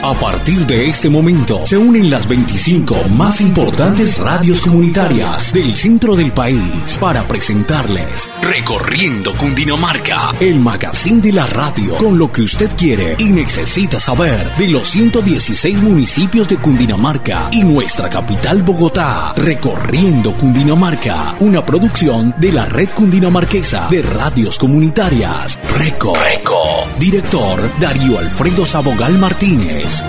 A partir de este momento se unen las 25 más importantes radios comunitarias del centro del país para presentarles Recorriendo Cundinamarca, el magazine de la radio con lo que usted quiere y necesita saber de los 116 municipios de Cundinamarca y nuestra capital Bogotá. Recorriendo Cundinamarca, una producción de la Red Cundinamarquesa de Radios Comunitarias, RECO. Director Darío Alfredo Sabogal Martínez.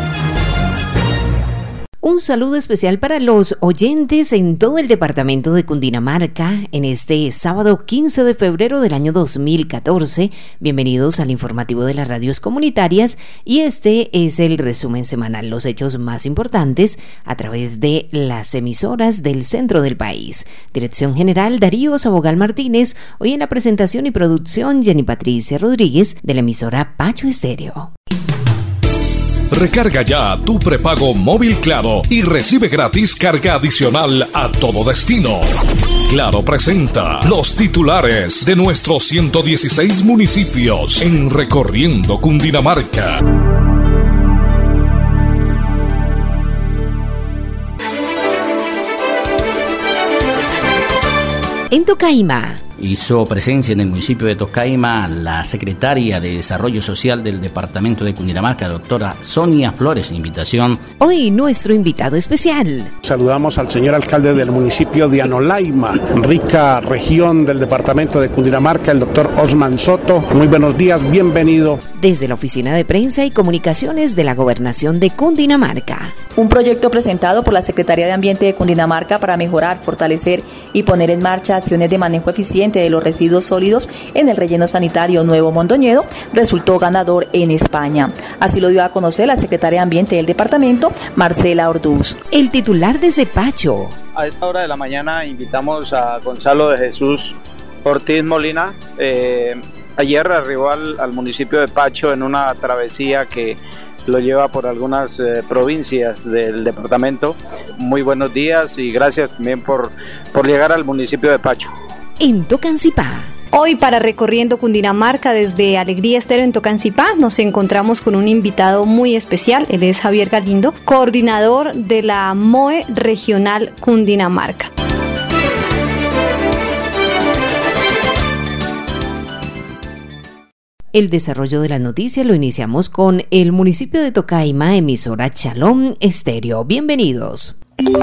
Un saludo especial para los oyentes en todo el departamento de Cundinamarca en este sábado 15 de febrero del año 2014. Bienvenidos al informativo de las radios comunitarias y este es el resumen semanal, los hechos más importantes a través de las emisoras del centro del país. Dirección General Darío Sabogal Martínez, hoy en la presentación y producción Jenny Patricia Rodríguez de la emisora Pacho Estéreo. Recarga ya tu prepago móvil Claro y recibe gratis carga adicional a todo destino. Claro presenta los titulares de nuestros 116 municipios en Recorriendo Cundinamarca. En Tocaima. Hizo presencia en el municipio de Tocaima la secretaria de Desarrollo Social del departamento de Cundinamarca, doctora Sonia Flores. Invitación. Hoy nuestro invitado especial. Saludamos al señor alcalde del municipio de Anolaima, rica región del departamento de Cundinamarca, el doctor Osman Soto. Muy buenos días, bienvenido. Desde la Oficina de Prensa y Comunicaciones de la Gobernación de Cundinamarca. Un proyecto presentado por la Secretaría de Ambiente de Cundinamarca para mejorar, fortalecer y poner en marcha acciones de manejo eficiente de los residuos sólidos en el relleno sanitario Nuevo Mondoñedo resultó ganador en España. Así lo dio a conocer la secretaria de Ambiente del departamento, Marcela Orduz. El titular desde Pacho. A esta hora de la mañana invitamos a Gonzalo de Jesús Ortiz Molina. Ayer arribó al municipio de Pacho en una travesía que lo lleva por algunas provincias del departamento. Muy buenos días y gracias también por llegar al municipio de Pacho. En Tocancipá. Hoy para Recorriendo Cundinamarca desde Alegría Estéreo en Tocancipá nos encontramos con un invitado muy especial. Él es Javier Galindo, coordinador de la MOE Regional Cundinamarca. El desarrollo de las noticias lo iniciamos con el municipio de Tocaima, emisora Shalom Estéreo. Bienvenidos.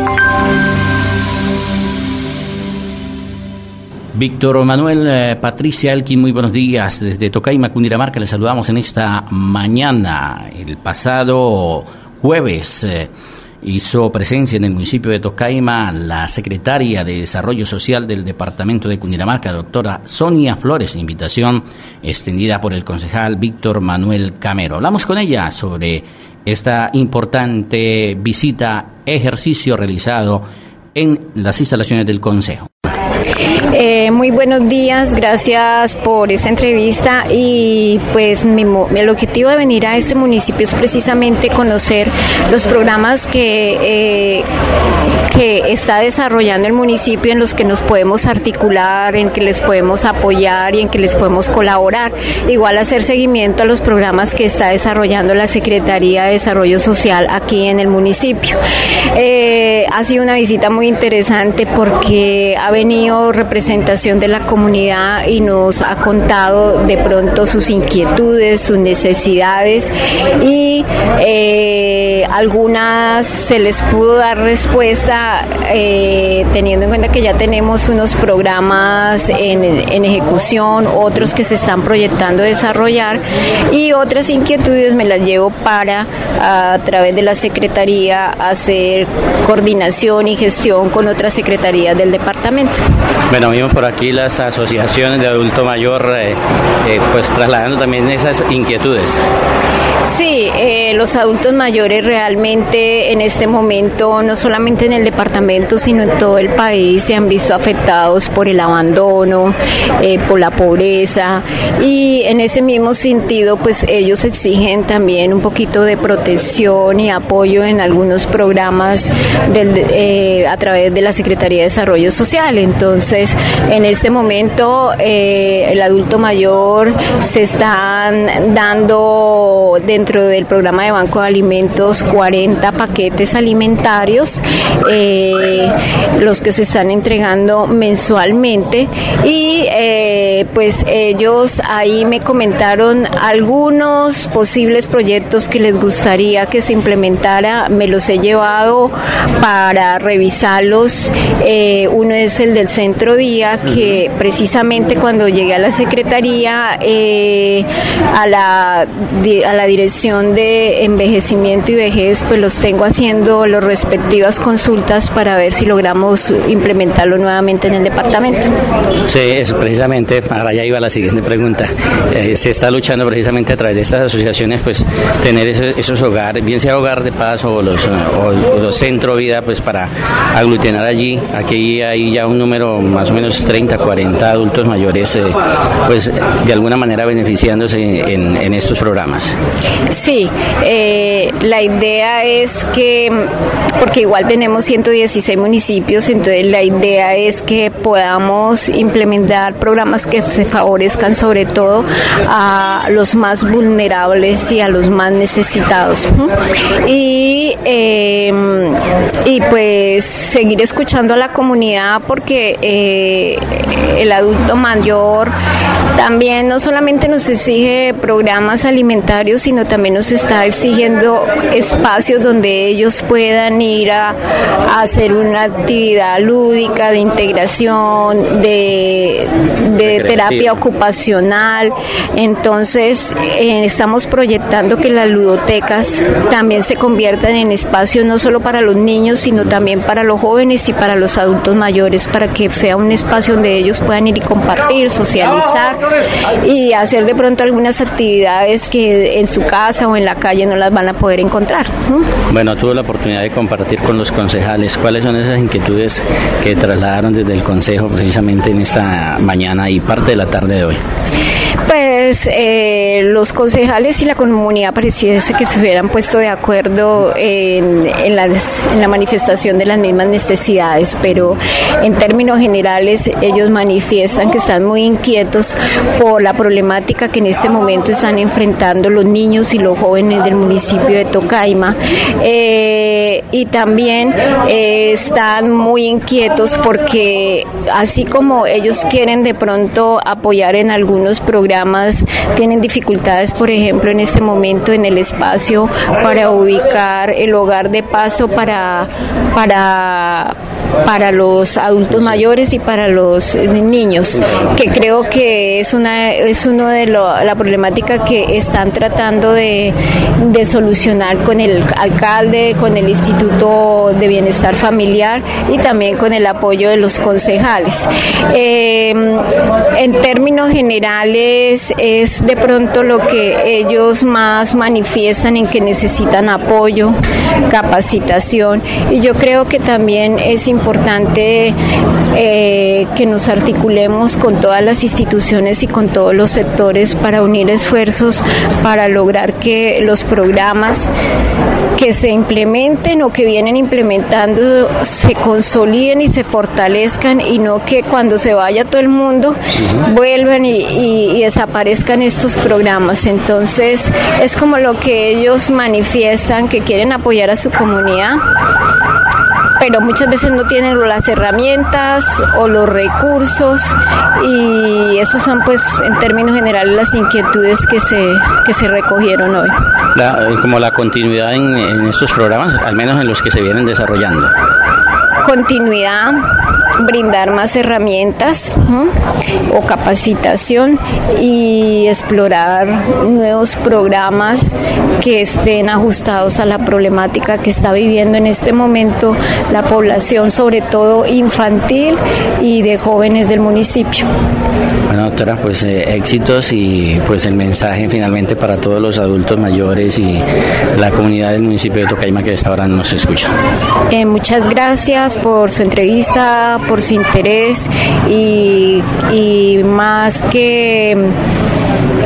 Víctor Manuel, Patricia Elkin, muy buenos días. Desde Tocaima, Cundinamarca, les saludamos en esta mañana. El pasado jueves hizo presencia en el municipio de Tocaima la secretaria de Desarrollo Social del departamento de Cundinamarca, doctora Sonia Flores. Invitación extendida por el concejal Víctor Manuel Camero. Hablamos con ella sobre esta importante visita, ejercicio realizado en las instalaciones del Consejo. Muy buenos días, gracias por esta entrevista y pues el objetivo de venir a este municipio es precisamente conocer los programas que está desarrollando el municipio, en los que nos podemos articular, en que les podemos apoyar y en que les podemos colaborar. Igual hacer seguimiento a los programas que está desarrollando la Secretaría de Desarrollo Social aquí en el municipio. Ha sido una visita muy interesante porque ha venido representación de la comunidad y nos ha contado de pronto sus inquietudes, sus necesidades y algunas se les pudo dar respuesta teniendo en cuenta que ya tenemos unos programas en ejecución, otros que se están proyectando desarrollar y otras inquietudes me las llevo para a través de la Secretaría hacer coordinación y gestión con otras secretarías del departamento. Bueno, vimos por aquí las asociaciones de adulto mayor pues trasladando también esas inquietudes. Sí, los adultos mayores realmente en este momento, no solamente en el departamento, sino en todo el país, se han visto afectados por el abandono, por la pobreza, y en ese mismo sentido, pues ellos exigen también un poquito de protección y apoyo en algunos programas a través de la Secretaría de Desarrollo Social. Entonces, en este momento, el adulto mayor se están dando dentro del programa de banco de alimentos 40 paquetes alimentarios, los que se están entregando mensualmente, y pues ellos ahí me comentaron algunos posibles proyectos que les gustaría que se implementara. Me los he llevado para revisarlos. Uno es el del centro día, que precisamente cuando llegué a la secretaría, a la dirección de envejecimiento y vejez, pues los tengo haciendo las respectivas consultas para ver si logramos implementarlo nuevamente en el departamento. Sí, es precisamente, ahora ya iba a la siguiente pregunta. Se está luchando precisamente a través de estas asociaciones, pues tener esos hogares, bien sea hogar de paz o los centro vida, pues para aglutinar allí. Aquí hay ya un número más o menos 30, 40 adultos mayores, pues de alguna manera beneficiándose en estos programas. Sí, la idea es que, porque igual tenemos 116 municipios, entonces la idea es que podamos implementar programas que se favorezcan sobre todo a los más vulnerables y a los más necesitados. Y pues seguir escuchando a la comunidad, porque el adulto mayor también no solamente nos exige programas alimentarios, sino también nos está exigiendo espacios donde ellos puedan ir a hacer una actividad lúdica, de integración, de terapia ocupacional. Entonces estamos proyectando que las ludotecas también se conviertan en espacios no solo para los niños, sino también para los jóvenes y para los adultos mayores, para que sea un espacio donde ellos puedan ir y compartir, socializar y hacer de pronto algunas actividades que en su casa o en la calle no las van a poder encontrar. Bueno, tuve la oportunidad de compartir con los concejales. ¿Cuáles son esas inquietudes que trasladaron desde el consejo precisamente en esta mañana y parte de la tarde de hoy? Pues los concejales y la comunidad pareciese que se hubieran puesto de acuerdo en la manifestación de las mismas necesidades, pero en términos generales ellos manifiestan que están muy inquietos por la problemática que en este momento están enfrentando los niños y los jóvenes del municipio de Tocaima, y también están muy inquietos porque así como ellos quieren de pronto apoyar en algunos programas, tienen dificultades, por ejemplo, en este momento en el espacio para ubicar el hogar de paso para los adultos mayores y para los niños, que creo que es uno de la problemática que están tratando de solucionar con el alcalde, con el Instituto de Bienestar Familiar y también con el apoyo de los concejales. En términos generales es de pronto lo que ellos más manifiestan, en que necesitan apoyo, capacitación, y yo creo que también es importante que nos articulemos con todas las instituciones y con todos los sectores para unir esfuerzos para lograr que los programas que se implementen o que vienen implementando se consoliden y se fortalezcan, y no que cuando se vaya todo el mundo vuelvan y desaparezcan estos programas. Entonces es como lo que ellos manifiestan, que quieren apoyar a su comunidad, pero muchas veces no tienen las herramientas o los recursos, y esos son, pues, en términos generales las inquietudes que se recogieron hoy. Como la continuidad en estos programas, al menos en los que se vienen desarrollando. Continuidad, brindar más herramientas o capacitación y explorar nuevos programas que estén ajustados a la problemática que está viviendo en este momento la población, sobre todo infantil y de jóvenes del municipio. Bueno, doctora, pues éxitos, y pues el mensaje finalmente para todos los adultos mayores y la comunidad del municipio de Tocaima que a esta hora nos escucha. Muchas gracias por su entrevista, por su interés, y más que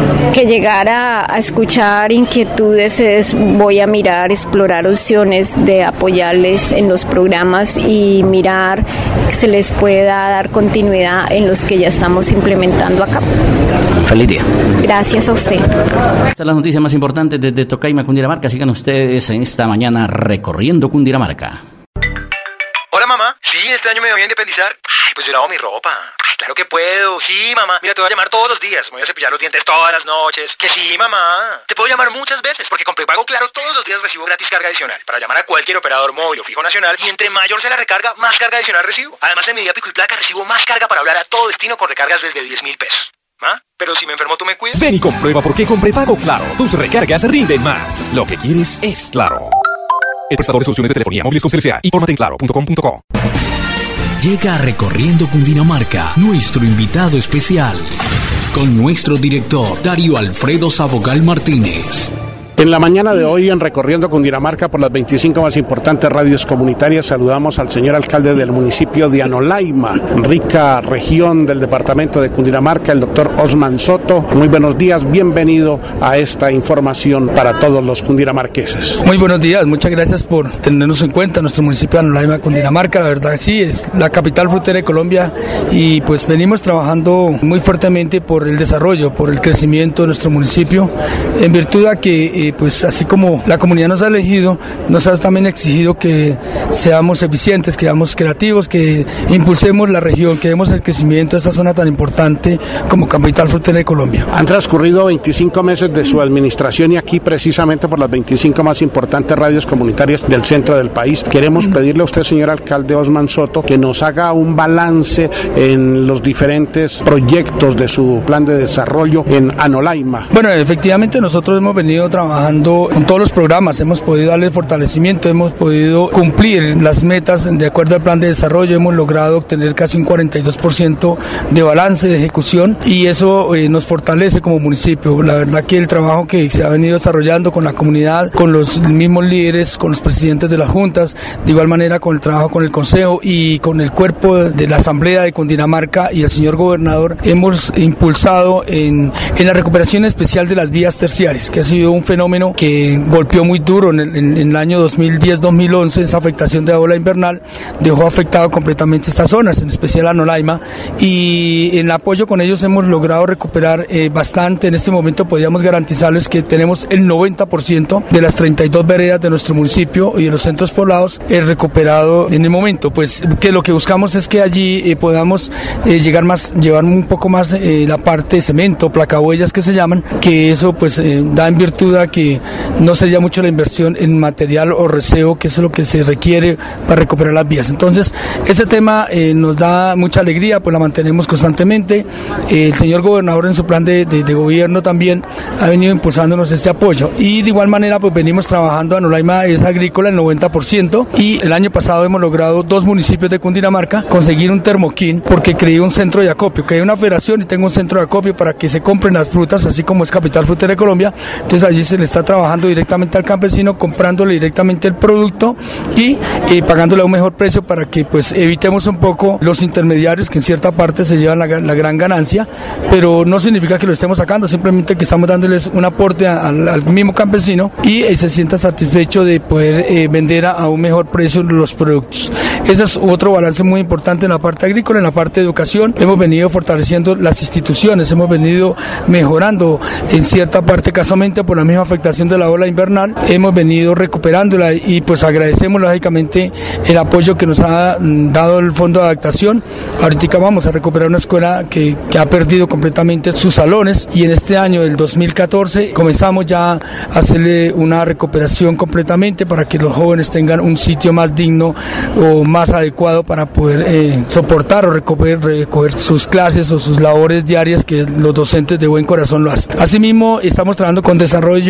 que llegar a escuchar inquietudes voy a mirar, explorar opciones de apoyarles en los programas y mirar que se les pueda dar continuidad en los que ya estamos implementando acá. Feliz día. Gracias a usted. Estas son las noticias más importantes desde Tocaima, Cundinamarca. Sigan ustedes en esta mañana recorriendo Cundinamarca. Hola, mamá. Sí, este año me voy a independizar. Ay, pues yo lavo mi ropa. Ay, claro que puedo. Sí, mamá. Mira, te voy a llamar todos los días. Me voy a cepillar los dientes todas las noches. Que sí, mamá. Te puedo llamar muchas veces porque con prepago Claro todos los días recibo gratis carga adicional para llamar a cualquier operador móvil o fijo nacional y entre mayor sea la recarga, más carga adicional recibo. Además, en mi día pico y placa recibo más carga para hablar a todo destino con recargas desde 10.000 pesos. ¿Ah? Pero si me enfermo, ¿tú me cuidas? Ven y comprueba por qué con prepago Claro tus recargas rinden más. Lo que quieres es Claro. El prestador de soluciones de telefonía móviles con CLCA. Infórmate en claro.com.co. Llega recorriendo Cundinamarca nuestro invitado especial con nuestro director Darío Alfredo Sabogal Martínez. En la mañana de hoy, en Recorriendo Cundinamarca por las 25 más importantes radios comunitarias, saludamos al señor alcalde del municipio de Anolaima, rica región del departamento de Cundinamarca, el doctor Osman Soto. Muy buenos días, bienvenido a esta información para todos los cundinamarqueses. Muy buenos días, muchas gracias por tenernos en cuenta. Nuestro municipio de Anolaima, Cundinamarca, la verdad sí, es la capital frutera de Colombia y pues venimos trabajando muy fuertemente por el desarrollo, por el crecimiento de nuestro municipio, en virtud a que pues así como la comunidad nos ha elegido, nos ha también exigido que seamos eficientes, que seamos creativos, que impulsemos la región, que demos el crecimiento de esta zona tan importante como capital frutera de Colombia. Han transcurrido 25 meses de su administración y aquí precisamente por las 25 más importantes radios comunitarias del centro del país. Queremos pedirle a usted, señor alcalde Osman Soto, que nos haga un balance en los diferentes proyectos de su plan de desarrollo en Anolaima. Bueno, efectivamente nosotros hemos venido trabajando en todos los programas, hemos podido darle fortalecimiento, hemos podido cumplir las metas de acuerdo al plan de desarrollo, hemos logrado obtener casi un 42% de balance de ejecución y eso nos fortalece como municipio. La verdad que el trabajo que se ha venido desarrollando con la comunidad, con los mismos líderes, con los presidentes de las juntas, de igual manera con el trabajo con el consejo y con el cuerpo de la asamblea de Cundinamarca y el señor gobernador, hemos impulsado en la recuperación especial de las vías terciarias, que ha sido un fenómeno que golpeó muy duro en el año 2010-2011. Esa afectación de ola invernal dejó afectado completamente estas zonas, en especial Anolaima, y en apoyo con ellos hemos logrado recuperar bastante. En este momento podríamos garantizarles que tenemos el 90% de las 32 veredas de nuestro municipio y de los centros poblados recuperado en el momento, pues que lo que buscamos es que allí podamos llevar un poco más la parte de cemento, placahuellas que se llaman, que eso pues da en virtud a que no sería mucho la inversión en material o reseo, que es lo que se requiere para recuperar las vías. Entonces, este tema nos da mucha alegría, pues la mantenemos constantemente. El señor gobernador en su plan de gobierno también ha venido impulsándonos este apoyo y de igual manera pues venimos trabajando. Anolaima es agrícola el 90% y el año pasado hemos logrado 2 municipios de Cundinamarca conseguir un termoquín porque creé un centro de acopio, creé una federación y tengo un centro de acopio para que se compren las frutas, así como es capital frutera de Colombia. Entonces allí se le está trabajando directamente al campesino, comprándole directamente el producto y pagándole a un mejor precio para que pues evitemos un poco los intermediarios que en cierta parte se llevan la gran ganancia, pero no significa que lo estemos sacando, simplemente que estamos dándoles un aporte al mismo campesino y se sienta satisfecho de poder vender a un mejor precio los productos. Ese es otro balance muy importante en la parte agrícola. En la parte de educación hemos venido fortaleciendo las instituciones, hemos venido mejorando en cierta parte, casualmente por la misma afectación de la ola invernal, hemos venido recuperándola y pues agradecemos lógicamente el apoyo que nos ha dado el Fondo de Adaptación. Ahorita vamos a recuperar una escuela que ha perdido completamente sus salones y en este año, el 2014, comenzamos ya a hacerle una recuperación completamente para que los jóvenes tengan un sitio más digno o más adecuado para poder soportar o recoger sus clases o sus labores diarias que los docentes de buen corazón lo hacen. Asimismo, estamos trabajando con desarrollo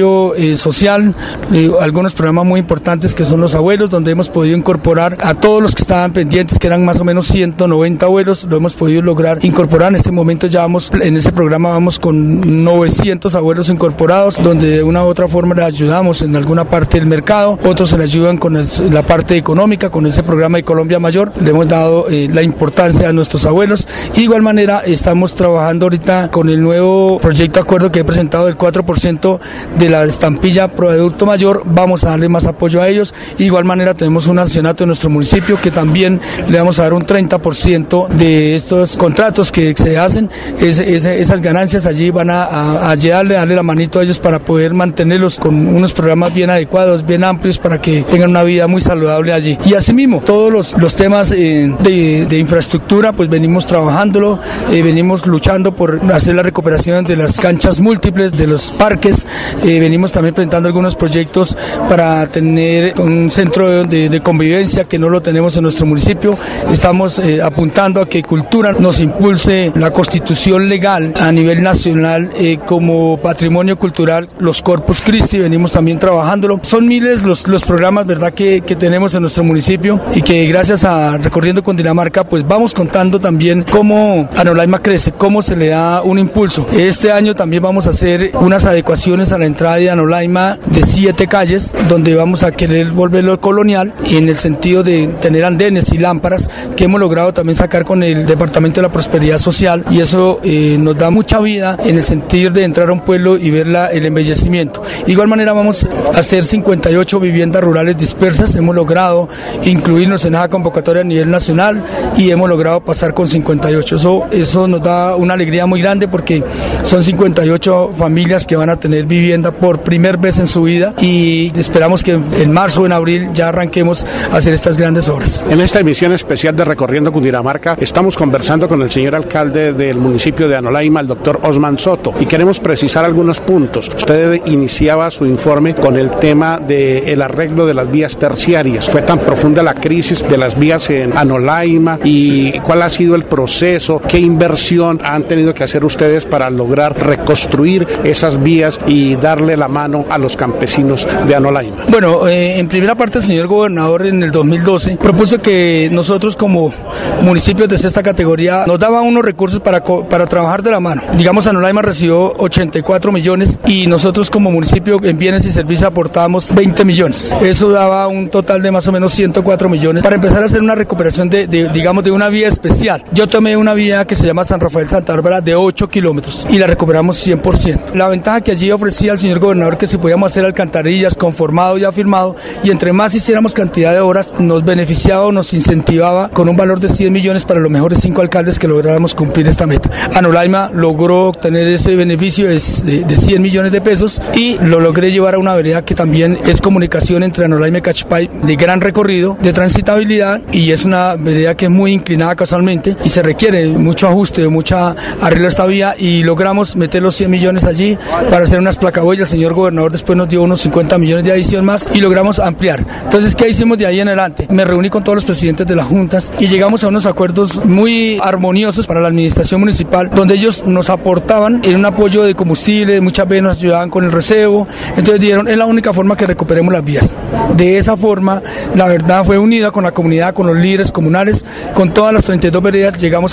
apoyo social, algunos programas muy importantes que son los abuelos, donde hemos podido incorporar a todos los que estaban pendientes, que eran más o menos 190 abuelos, lo hemos podido lograr incorporar. En este momento ya en ese programa vamos con 900 abuelos incorporados, donde de una u otra forma les ayudamos en alguna parte del mercado, otros se les ayudan con la parte económica, con ese programa de Colombia Mayor, le hemos dado la importancia a nuestros abuelos. De igual manera estamos trabajando ahorita con el nuevo proyecto de acuerdo que he presentado del 4% de la estampilla pro adulto mayor, vamos a darle más apoyo a ellos. De igual manera tenemos un accionato en nuestro municipio que también le vamos a dar un 30% de estos contratos que se hacen, esas ganancias allí van a darle la manito a ellos para poder mantenerlos con unos programas bien adecuados, bien amplios, para que tengan una vida muy saludable allí. Y asimismo, todos los temas de infraestructura, pues venimos trabajándolo, venimos luchando por hacer la recuperación de las canchas múltiples, de los parques, venimos también presentando algunos proyectos para tener un centro de convivencia que no lo tenemos en nuestro municipio. Estamos apuntando a que Cultura nos impulse la constitución legal a nivel nacional como patrimonio cultural, los Corpus Christi, venimos también trabajándolo. Son miles los programas, ¿verdad?, que tenemos en nuestro municipio, y que gracias a Recorriendo Cundinamarca pues vamos contando también cómo Anolaima crece, cómo se le da un impulso. Este año también vamos a hacer unas adecuaciones a la entrada de Anolaima de 7 calles, donde vamos a querer volverlo colonial, y en el sentido de tener andenes y lámparas que hemos logrado también sacar con el Departamento de la Prosperidad Social, y eso nos da mucha vida en el sentido de entrar a un pueblo y ver el embellecimiento. De igual manera vamos a hacer 58 viviendas rurales dispersas, hemos logrado incluirnos en esa convocatoria a nivel nacional y hemos logrado pasar con 58. Eso nos da una alegría muy grande, porque son 58 familias que van a tener vivienda por primera vez en su vida, y esperamos que en marzo o en abril ya arranquemos a hacer estas grandes obras. En esta emisión especial de Recorriendo Cundinamarca estamos conversando con el señor alcalde del municipio de Anolaima, el doctor Osman Soto, y queremos precisar algunos puntos. Usted iniciaba su informe con el tema del arreglo de las vías terciarias. Fue tan profunda la crisis de las vías en Anolaima, y cuál ha sido el proceso, qué inversión han tenido que hacer ustedes para lograr reconstruir esas vías y darle la mano a los campesinos de Anolaima. Bueno, en primera parte el señor gobernador en el 2012 propuso que nosotros como municipios de sexta categoría nos daban unos recursos para trabajar de la mano. Digamos, Anolaima recibió 84 millones y nosotros como municipio en bienes y servicios aportábamos 20 millones. Eso daba un total de más o menos 104 millones para empezar a hacer una recuperación digamos, de una vía especial. Yo tomé una vía que se llama San Rafael Santa Bárbara de 8 kilómetros y la recuperamos 100%. La ventaja que allí ofrecía el señor gobernador, que si podíamos hacer alcantarillas conformado y afirmado, y entre más hiciéramos cantidad de obras, nos beneficiaba o nos incentivaba con un valor de 100 millones para los mejores 5 alcaldes que lográramos cumplir esta meta. Anolaima logró obtener ese beneficio de 100 millones de pesos, y lo logré llevar a una vereda que también es comunicación entre Anolaima y Cachipay, de gran recorrido, de transitabilidad, y es una vereda que es muy inclinada casualmente y se requiere mucho ajuste, mucha arreglo a esta vía, y logramos meter los 100 millones allí para hacer unas placahuellas. El señor gobernador después nos dio unos 50 millones de adición más y logramos ampliar. Entonces, ¿qué hicimos de ahí en adelante? Me reuní con todos los presidentes de las juntas y llegamos a unos acuerdos muy armoniosos para la administración municipal, donde ellos nos aportaban en un apoyo de combustible, muchas veces nos ayudaban con el recebo. Entonces dijeron, es la única forma que recuperemos las vías. De esa forma, la verdad, fue unida con la comunidad, con los líderes comunales, con todas las 32 veredas, llegamos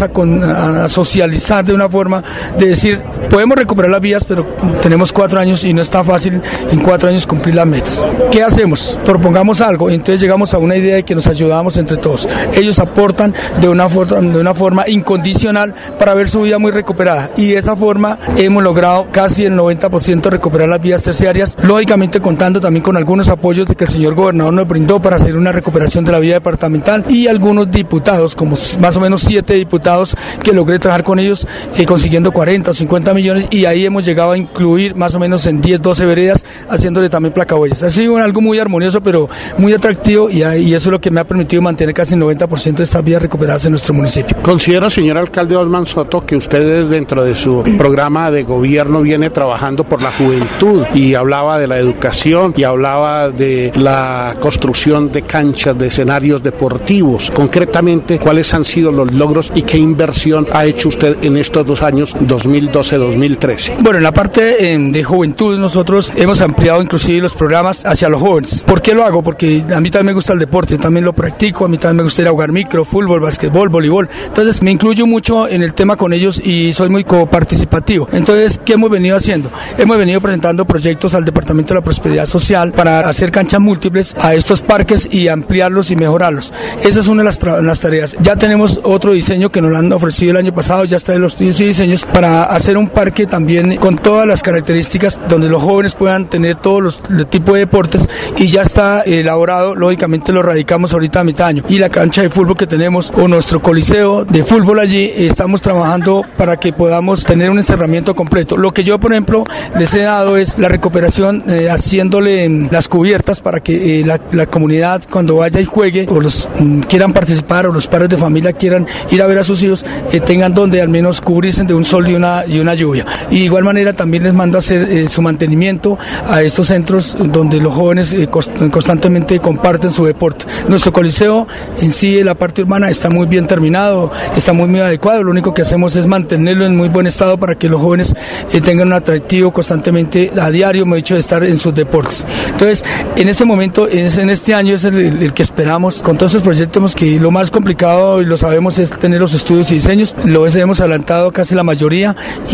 a socializar de una forma de decir, podemos recuperar las vías, pero tenemos 4 años y no está fácil en 4 años cumplir las metas. ¿Qué hacemos? Propongamos algo. Entonces llegamos a una idea de que nos ayudamos entre todos. Ellos aportan de una forma incondicional para ver su vida muy recuperada, y de esa forma hemos logrado casi el 90% recuperar las vías terciarias, lógicamente contando también con algunos apoyos que el señor gobernador nos brindó para hacer una recuperación de la vía departamental, y algunos diputados, como más o menos 7 diputados que logré trabajar con ellos, consiguiendo 40 o 50 millones, y ahí hemos llegado a incluir más o menos en 10, 12 veredas, haciéndole también placahuellas. Ha sido algo muy armonioso, pero muy atractivo, y eso es lo que me ha permitido mantener casi el 90% de estas vías recuperadas en nuestro municipio. Considero, señor alcalde Osman Soto, que ustedes dentro de su programa de gobierno viene trabajando por la juventud, y hablaba de la educación y hablaba de la construcción de canchas, de escenarios deportivos. Concretamente, ¿cuáles han sido los logros y qué inversión ha hecho usted en estos 2 años, 2012-2013? Bueno, en la parte de juventud nosotros hemos ampliado inclusive los programas hacia los jóvenes. ¿Por qué lo hago? Porque a mí también me gusta el deporte, también lo practico, a mí también me gusta ir a jugar micro, fútbol, basquetbol, voleibol. Entonces me incluyo mucho en el tema con ellos y soy muy coparticipativo. Entonces, ¿qué hemos venido haciendo? Hemos venido presentando proyectos al Departamento de la Prosperidad Social para hacer canchas múltiples a estos parques y ampliarlos y mejorarlos. Esa es una de las tareas. Ya tenemos otro diseño que nos lo han ofrecido el año pasado, ya está en los estudios y diseños para hacer un parque también con todas las características donde los jóvenes puedan tener todos los tipos de deportes y ya está elaborado, lógicamente lo radicamos ahorita a mitad de año. Y la cancha de fútbol que tenemos o nuestro coliseo de fútbol allí, estamos trabajando para que podamos tener un encerramiento completo. Lo que yo, por ejemplo, les he dado es la recuperación haciéndole las cubiertas para que la comunidad cuando vaya y juegue o los quieran participar o los padres de familia quieran ir a ver a sus hijos tengan donde al menos cubrirse de un sol y una lluvia. Y de igual manera también les mando a hacer su mantenimiento a estos centros donde los jóvenes constantemente comparten su deporte. Nuestro coliseo en sí, la parte urbana, está muy bien terminado, está muy adecuado. Lo único que hacemos es mantenerlo en muy buen estado para que los jóvenes tengan un atractivo constantemente a diario, me he dicho, de estar en sus deportes. Entonces, en este momento, en este año es el que esperamos con todos estos proyectos, que lo más complicado, y lo sabemos, es tener los estudios y diseños. Lo hemos adelantado casi la mayoría,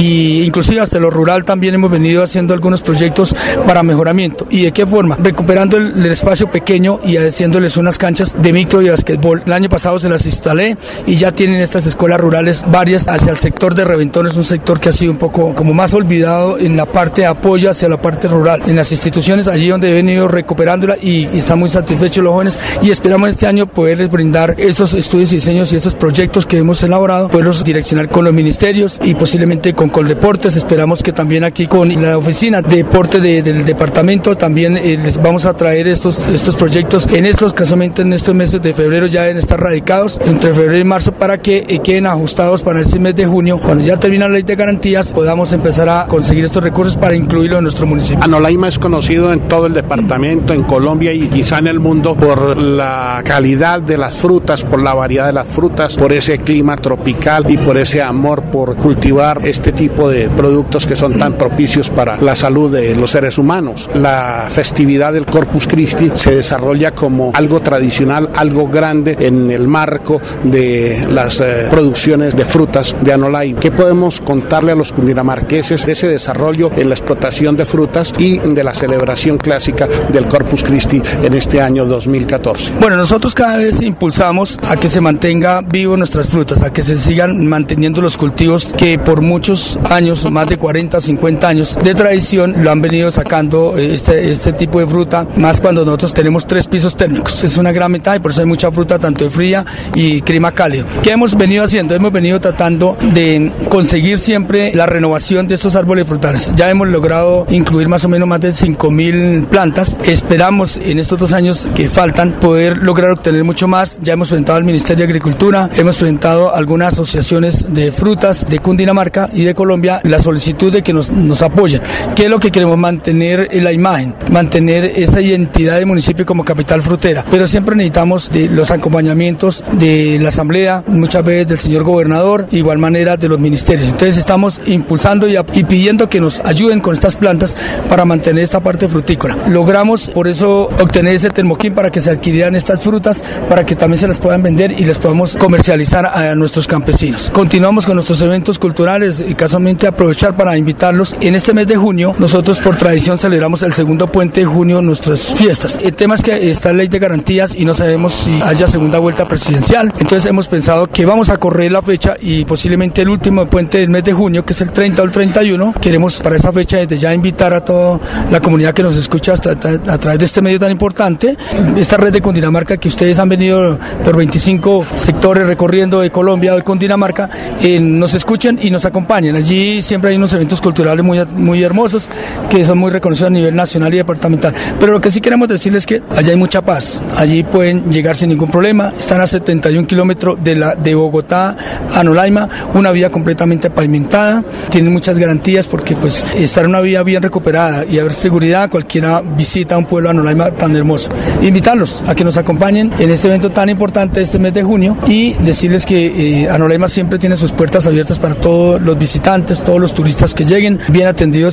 y inclusive hasta lo rural también hemos venido haciendo algunos proyectos para mejoramiento. ¿Y de qué forma? Recuperando el espacio pequeño y haciéndoles unas canchas de micro y basquetbol. El año pasado se las instalé y ya tienen estas escuelas rurales varias hacia el sector de Reventón. Es un sector que ha sido un poco como más olvidado en la parte de apoyo hacia la parte rural, en las instituciones allí donde he venido recuperándola, y están muy satisfechos los jóvenes, y esperamos este año poderles brindar estos estudios y diseños y estos proyectos que hemos elaborado, poderlos direccionar con los ministerios y posiblemente con Coldeportes. Esperamos que también aquí con la oficina de deporte del departamento también les vamos a traer estos proyectos. En estos, casualmente en estos meses de febrero ya deben estar radicados entre febrero y marzo para que queden ajustados para ese mes de junio. Cuando ya termine la ley de garantías podamos empezar a conseguir estos recursos para incluirlo en nuestro municipio. Anolaima es conocido en todo el departamento, en Colombia y quizá en el mundo por la calidad de las frutas, por la variedad de las frutas, por ese clima tropical y por ese amor por cultivar este tipo de productos que son tan propicios para la salud de los seres humanos. La festividad del Corpus Christi se desarrolla como algo tradicional, algo grande en el marco de las producciones de frutas de Anolaima. ¿Qué podemos contarle a los cundinamarqueses de ese desarrollo en la explotación de frutas y de la celebración clásica del Corpus Christi en este año 2014? Bueno, nosotros cada vez impulsamos a que se mantenga vivo nuestras frutas, a que se sigan manteniendo los cultivos que por muchos años, más de 40, 50 años de tradición, lo han venido sacando este tipo de fruta, más cuando nosotros tenemos 3 pisos térmicos. Es una gran ventaja y por eso hay mucha fruta, tanto de fría y clima cálido. ¿Qué hemos venido haciendo? Hemos venido tratando de conseguir siempre la renovación de estos árboles frutales. Ya hemos logrado incluir más o menos más de 5.000 plantas. Esperamos en estos 2 años que faltan poder lograr obtener mucho más. Ya hemos presentado al Ministerio de Agricultura, hemos presentado a algunas asociaciones de frutas de Cundinamarca y de Colombia la solicitud de que nos apoyen. ¿Qué es lo que queremos? Mantener la imagen, mantener esa identidad del municipio como capital frutera, pero siempre necesitamos de los acompañamientos de la asamblea, muchas veces del señor gobernador, igual manera de los ministerios. Entonces estamos impulsando y pidiendo que nos ayuden con estas plantas para mantener esta parte frutícola. Logramos por eso obtener ese termoquín para que se adquirieran estas frutas, para que también se las puedan vender y les podamos comercializar a nuestros campesinos. Continuamos con nuestros eventos culturales y casualmente aprovechar para invitarlos. En este mes de junio, nosotros por tradición celebramos el segundo puente de junio nuestras fiestas. El tema es que está la ley de garantías y no sabemos si haya segunda vuelta presidencial. Entonces hemos pensado que vamos a correr la fecha y posiblemente el último puente del mes de junio, que es el 30 o el 31, queremos para esa fecha desde ya invitar a toda la comunidad que nos escucha a través de este medio tan importante, esta red de Cundinamarca que ustedes han venido por 25 sectores recorriendo de Colombia, de Cundinamarca, nos escuchen y nos acompañen. Allí siempre hay unos eventos culturales muy hermosos que son muy reconocidos a nivel nacional y departamental. Pero lo que sí queremos decirles es que allá hay mucha paz. Allí pueden llegar sin ningún problema. Están a 71 kilómetros de Bogotá a Anolaima, una vía completamente pavimentada. Tienen muchas garantías porque pues estar en una vía bien recuperada y haber seguridad, cualquiera visita a un pueblo de Anolaima tan hermoso. Invitarlos a que nos acompañen en este evento tan importante este mes de junio y decirles que Anolaima siempre tiene sus puertas abiertas para todos los visitantes, todos los turistas que lleguen. Bien atendidos serán, siempre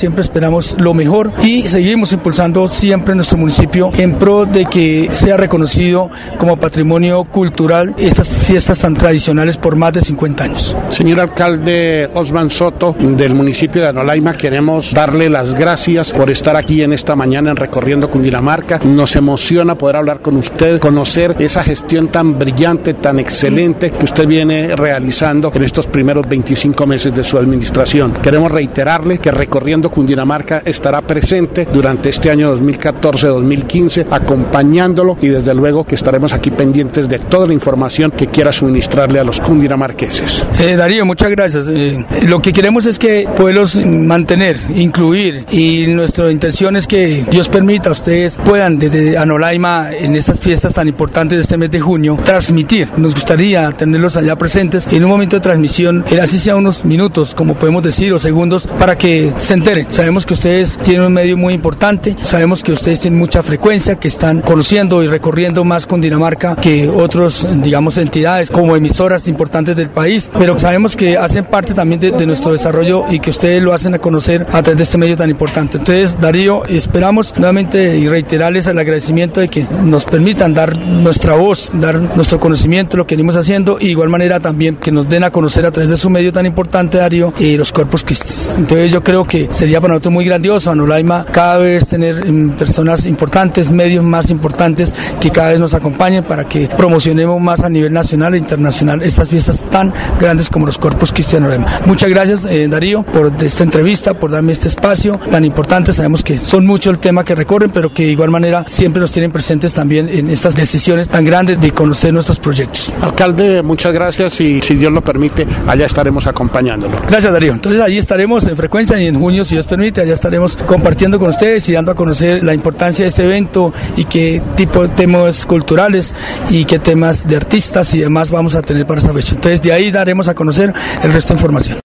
siempre esperamos lo mejor y seguimos impulsando siempre nuestro municipio en pro de que sea reconocido como patrimonio cultural estas fiestas tan tradicionales por más de 50 años. Señor alcalde Osman Soto del municipio de Anolaima, queremos darle las gracias por estar aquí en esta mañana en Recorriendo Cundinamarca. Nos emociona poder hablar con usted, conocer esa gestión tan brillante, tan excelente que usted viene realizando en estos primeros 25 meses de su administración. Queremos reiterarle que Recorriendo Cundinamarca estará presente durante este año 2014-2015, acompañándolo, y desde luego que estaremos aquí pendientes de toda la información que quiera suministrarle a los cundinamarqueses. Darío, muchas gracias. Lo que queremos es que poderlos mantener, incluir, y nuestra intención es que Dios permita a ustedes puedan desde Anolaima en estas fiestas tan importantes de este mes de junio transmitir. Nos gustaría tenerlos allá presentes en un momento de transmisión, así sea unos minutos, como podemos decir, o segundos, para que se enteren. Sabemos que ustedes tienen un medio muy importante, sabemos que ustedes tienen mucha frecuencia, que están conociendo y recorriendo más Cundinamarca que otros, digamos, entidades como emisoras importantes del país, pero sabemos que hacen parte también de nuestro desarrollo y que ustedes lo hacen a conocer a través de este medio tan importante. Entonces, Darío, esperamos nuevamente y reiterarles el agradecimiento de que nos permitan dar nuestra voz, dar nuestro conocimiento, lo que venimos haciendo, y de igual manera también que nos den a conocer a través de su medio tan importante, Darío, los Corpus Christi. Entonces yo creo que sería para nosotros muy grandioso Anolaima cada vez tener personas importantes, medios más importantes que cada vez nos acompañen para que promocionemos más a nivel nacional e internacional estas fiestas tan grandes como los Corpus Christi de Anolaima. Muchas gracias, Darío, por esta entrevista, por darme este espacio tan importante. Sabemos que son mucho el tema que recorren, pero que de igual manera siempre nos tienen presentes también en estas decisiones tan grandes de conocer nuestros proyectos. Alcalde, muchas gracias, y si Dios lo permite, allá estaremos acompañando. Gracias, Darío. Entonces ahí estaremos en frecuencia, y en junio, si Dios permite, allá estaremos compartiendo con ustedes y dando a conocer la importancia de este evento y qué tipo de temas culturales y qué temas de artistas y demás vamos a tener para esa fecha. Entonces de ahí daremos a conocer el resto de información.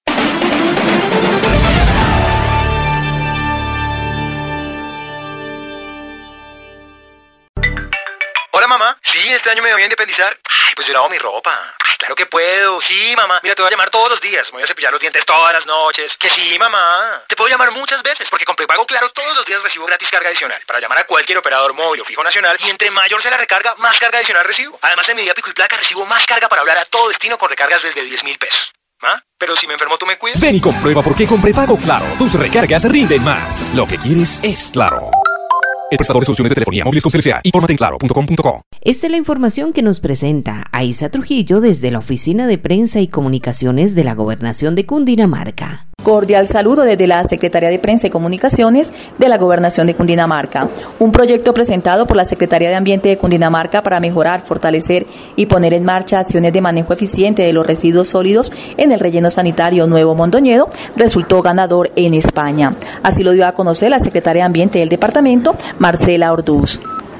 Hola, mamá. Sí, este año me voy a independizar. Ay, pues yo lavo mi ropa. Ay, claro que puedo. Sí, mamá. Mira, te voy a llamar todos los días. Me voy a cepillar los dientes todas las noches. Que sí, mamá. Te puedo llamar muchas veces porque con prepago Claro todos los días recibo gratis carga adicional para llamar a cualquier operador móvil o fijo nacional, y entre mayor sea la recarga, más carga adicional recibo. Además, en mi día pico y placa recibo más carga para hablar a todo destino con recargas desde 10.000 pesos. ¿Ah? Pero si me enfermo, ¿tú me cuidas? Ven y comprueba por qué con prepago Claro tus recargas rinden más. Lo que quieres es Claro. El prestador de soluciones de telefonía móviles con CLCA. Infórmate en claro.com.co. Esta es la información que nos presenta Aiza Trujillo desde la Oficina de Prensa y Comunicaciones de la Gobernación de Cundinamarca. Cordial saludo desde la Secretaría de Prensa y Comunicaciones de la Gobernación de Cundinamarca. Un proyecto presentado por la Secretaría de Ambiente de Cundinamarca para mejorar, fortalecer y poner en marcha acciones de manejo eficiente de los residuos sólidos en el relleno sanitario Nuevo Mondoñedo resultó ganador en España. Así lo dio a conocer la Secretaria de Ambiente del departamento, Marcela Orduz.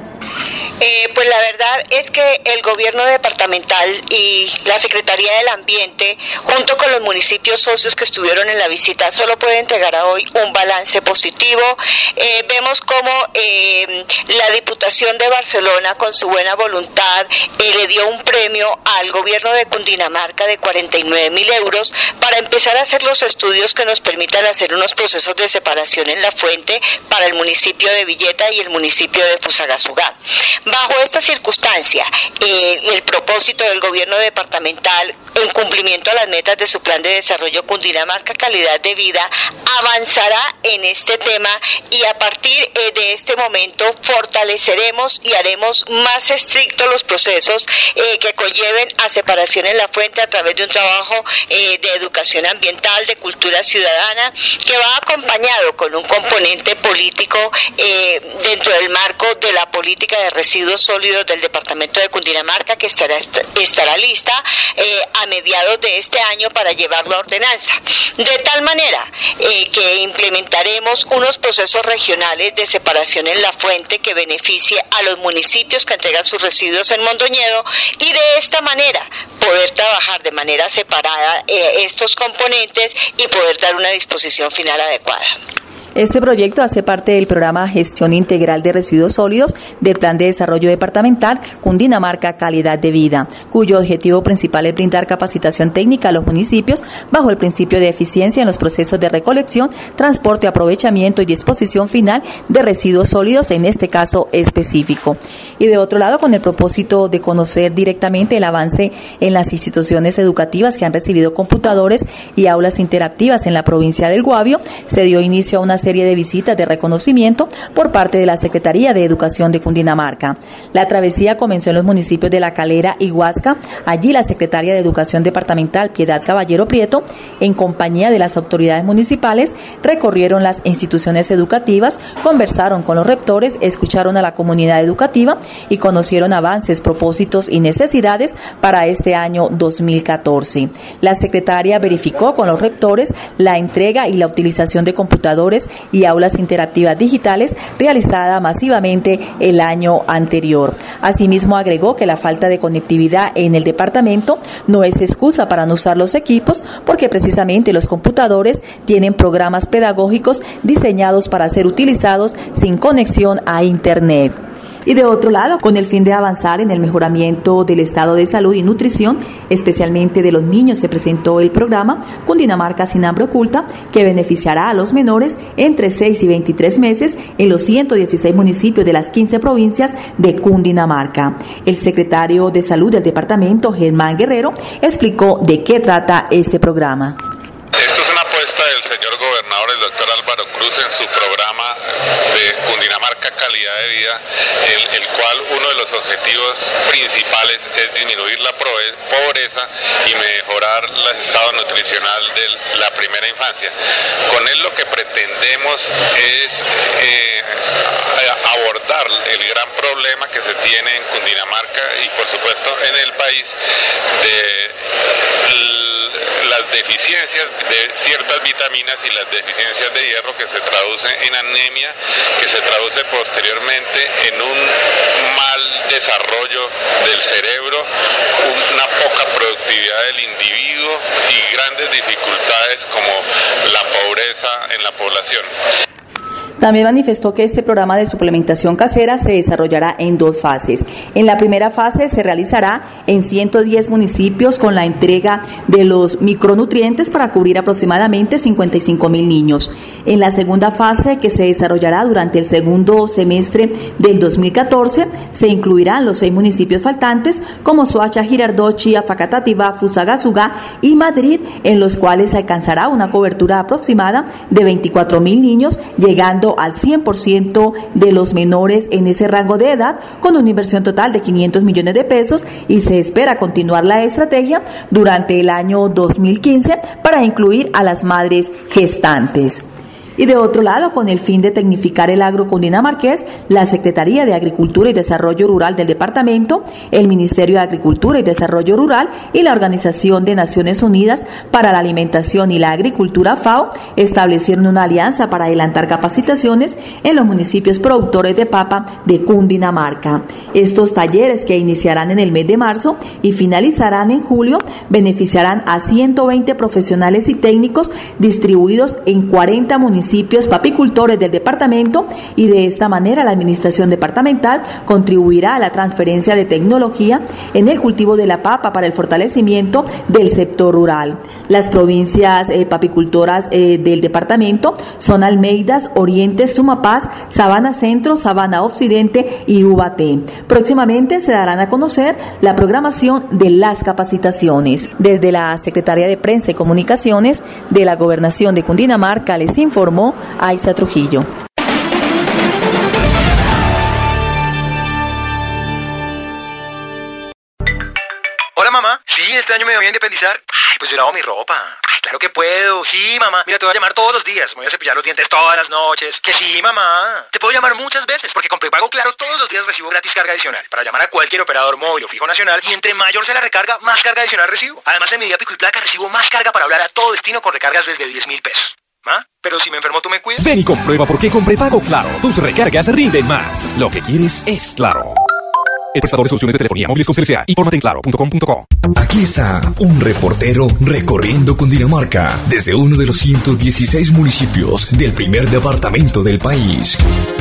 Pues la verdad es que el gobierno departamental y la Secretaría del Ambiente, junto con los municipios socios que estuvieron en la visita, solo puede entregar a hoy un balance positivo. Vemos cómo la Diputación de Barcelona, con su buena voluntad, le dio un premio al gobierno de Cundinamarca de 49.000 euros para empezar a hacer los estudios que nos permitan hacer unos procesos de separación en la fuente para el municipio de Villeta y el municipio de Fusagasugá. Bajo esta circunstancia, el propósito del gobierno departamental, en cumplimiento a las metas de su plan de desarrollo Cundinamarca Calidad de Vida, avanzará en este tema, y a partir de este momento fortaleceremos y haremos más estrictos los procesos que conlleven a separación en la fuente a través de un trabajo de educación ambiental, de cultura ciudadana, que va acompañado con un componente político dentro del marco de la política de residuos sólidos del departamento de Cundinamarca, que estará lista a mediados de este año para llevarlo a ordenanza, de tal manera que implementaremos unos procesos regionales de separación en la fuente que beneficie a los municipios que entregan sus residuos en Mondoñedo, y de esta manera poder trabajar de manera separada estos componentes y poder dar una disposición final adecuada. Este proyecto hace parte del programa Gestión Integral de Residuos Sólidos del Plan de Desarrollo Departamental Cundinamarca Calidad de Vida, cuyo objetivo principal es brindar capacitación técnica a los municipios bajo el principio de eficiencia en los procesos de recolección, transporte, aprovechamiento y disposición final de residuos sólidos, en este caso específico. Y de otro lado, con el propósito de conocer directamente el avance en las instituciones educativas que han recibido computadores y aulas interactivas en la provincia del Guavio, se dio inicio a una serie de visitas de reconocimiento por parte de la Secretaría de Educación de Cundinamarca. La travesía comenzó en los municipios de La Calera y Huasca. Allí la secretaria de Educación Departamental, Piedad Caballero Prieto, en compañía de las autoridades municipales, recorrieron las instituciones educativas, conversaron con los rectores, escucharon a la comunidad educativa y conocieron avances, propósitos y necesidades para este año 2014. La secretaria verificó con los rectores la entrega y la utilización de computadores y aulas interactivas digitales realizada masivamente el año anterior. Asimismo, agregó que la falta de conectividad en el departamento no es excusa para no usar los equipos, porque precisamente los computadores tienen programas pedagógicos diseñados para ser utilizados sin conexión a Internet. Y de otro lado, con el fin de avanzar en el mejoramiento del estado de salud y nutrición, especialmente de los niños, se presentó el programa Cundinamarca Sin Hambre Oculta, que beneficiará a los menores entre 6 y 23 meses en los 116 municipios de las 15 provincias de Cundinamarca. El secretario de Salud del departamento, Germán Guerrero, explicó de qué trata este programa. Esto es una apuesta del señor gobernador, el doctor Álvaro Cruz, en su programa de Cundinamarca Calidad de Vida, el cual uno de los objetivos principales es disminuir la pobreza y mejorar el estado nutricional de la primera infancia. Con él lo que pretendemos es abordar el gran problema que se tiene en Cundinamarca y por supuesto en el país de las deficiencias de ciertas vitaminas y las deficiencias de hierro, que se traduce en anemia, que se traduce posteriormente en un mal desarrollo del cerebro, una poca productividad del individuo y grandes dificultades como la pobreza en la población. También manifestó que este programa de suplementación casera se desarrollará en 2 fases. En la primera fase se realizará en 110 municipios con la entrega de los micronutrientes para cubrir aproximadamente 55,000 niños. En la segunda fase, que se desarrollará durante el segundo semestre del 2014, se incluirán los 6 municipios faltantes como Soacha, Girardot, Chía, Facatativá, Fusagasugá y Madrid, en los cuales se alcanzará una cobertura aproximada de 24,000 niños, llegando al 100% de los menores en ese rango de edad, con una inversión total de 500 millones de pesos, y se espera continuar la estrategia durante el año 2015 para incluir a las madres gestantes. Y de otro lado, con el fin de tecnificar el agro cundinamarqués, la Secretaría de Agricultura y Desarrollo Rural del departamento, el Ministerio de Agricultura y Desarrollo Rural y la Organización de Naciones Unidas para la Alimentación y la Agricultura, FAO, establecieron una alianza para adelantar capacitaciones en los municipios productores de papa de Cundinamarca. Estos talleres, que iniciarán en el mes de marzo y finalizarán en julio, beneficiarán a 120 profesionales y técnicos distribuidos en 40 municipios papicultores del departamento, y de esta manera la administración departamental contribuirá a la transferencia de tecnología en el cultivo de la papa para el fortalecimiento del sector rural. Las provincias papicultoras del departamento son Almeidas, Oriente, Sumapaz, Sabana Centro, Sabana Occidente y Ubaté. Próximamente se darán a conocer la programación de las capacitaciones. Desde la Secretaría de Prensa y Comunicaciones de la Gobernación de Cundinamarca les informó Aiza Trujillo. Hola mamá, sí, este año me voy a independizar. Ay, pues yo lavo mi ropa. Ay, claro que puedo. Sí, mamá, mira, te voy a llamar todos los días. Me voy a cepillar los dientes todas las noches. Que sí, mamá. Te puedo llamar muchas veces, porque con prepago Claro todos los días recibo gratis carga adicional para llamar a cualquier operador móvil o fijo nacional, y entre mayor sea la recarga, más carga adicional recibo. Además, en mi día pico y placa recibo más carga para hablar a todo destino con recargas desde 10,000 pesos. ¿Ah? Pero si me enfermo, ¿tú me cuidas? Ven y comprueba por qué con prepago Claro tus recargas rinden más. Lo que quieres es Claro. el prestador de soluciones de telefonía móviles con CLCA. Infórmate en claro.com.co. Aquí está un reportero recorriendo Cundinamarca desde uno de los 116 municipios del primer departamento del país.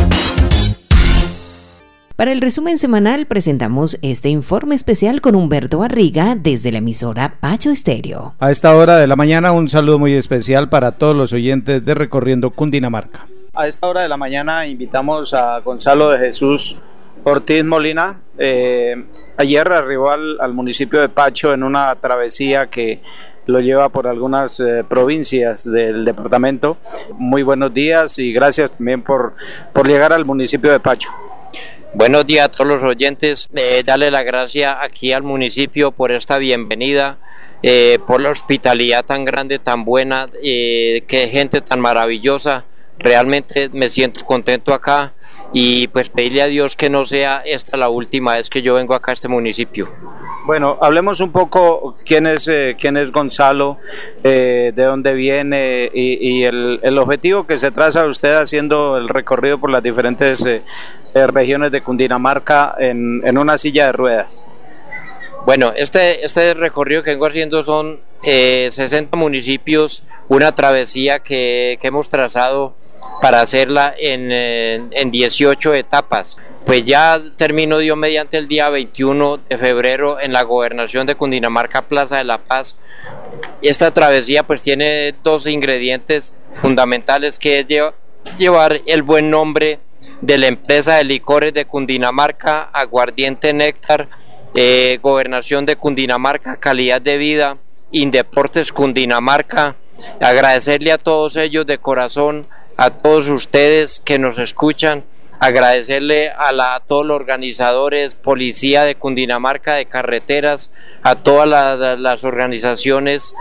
Para el resumen semanal presentamos este informe especial con Humberto Barriga desde la emisora Pacho Estéreo. A esta hora de la mañana un saludo muy especial para todos los oyentes de Recorriendo Cundinamarca. A esta hora de la mañana invitamos a Gonzalo de Jesús Ortiz Molina. Ayer arribó al municipio de Pacho en una travesía que lo lleva por algunas provincias del departamento. Muy buenos días y gracias también por llegar al municipio de Pacho. Buenos días a todos los oyentes, darle la gracia aquí al municipio por esta bienvenida, por la hospitalidad tan grande, tan buena, que gente tan maravillosa. Realmente me siento contento acá y pues pedirle a Dios que no sea esta la última vez que yo vengo acá a este municipio. Bueno, hablemos un poco quién es Gonzalo, de dónde viene y el objetivo que se traza usted haciendo el recorrido por las diferentes regiones de Cundinamarca en una silla de ruedas. Bueno, este recorrido que vengo haciendo son 60 municipios, una travesía que hemos trazado para hacerla en 18 etapas. Pues ya termino Dios mediante el día 21 de febrero en la gobernación de Cundinamarca, Plaza de la Paz. Esta travesía pues tiene dos ingredientes fundamentales, que es llevar el buen nombre de la empresa de licores de Cundinamarca, Aguardiente Néctar, Gobernación de Cundinamarca, Calidad de Vida, Indeportes Cundinamarca. Agradecerle a todos ellos de corazón, a todos ustedes que nos escuchan, agradecerle a todos los organizadores, Policía de Cundinamarca, de Carreteras, a todas las organizaciones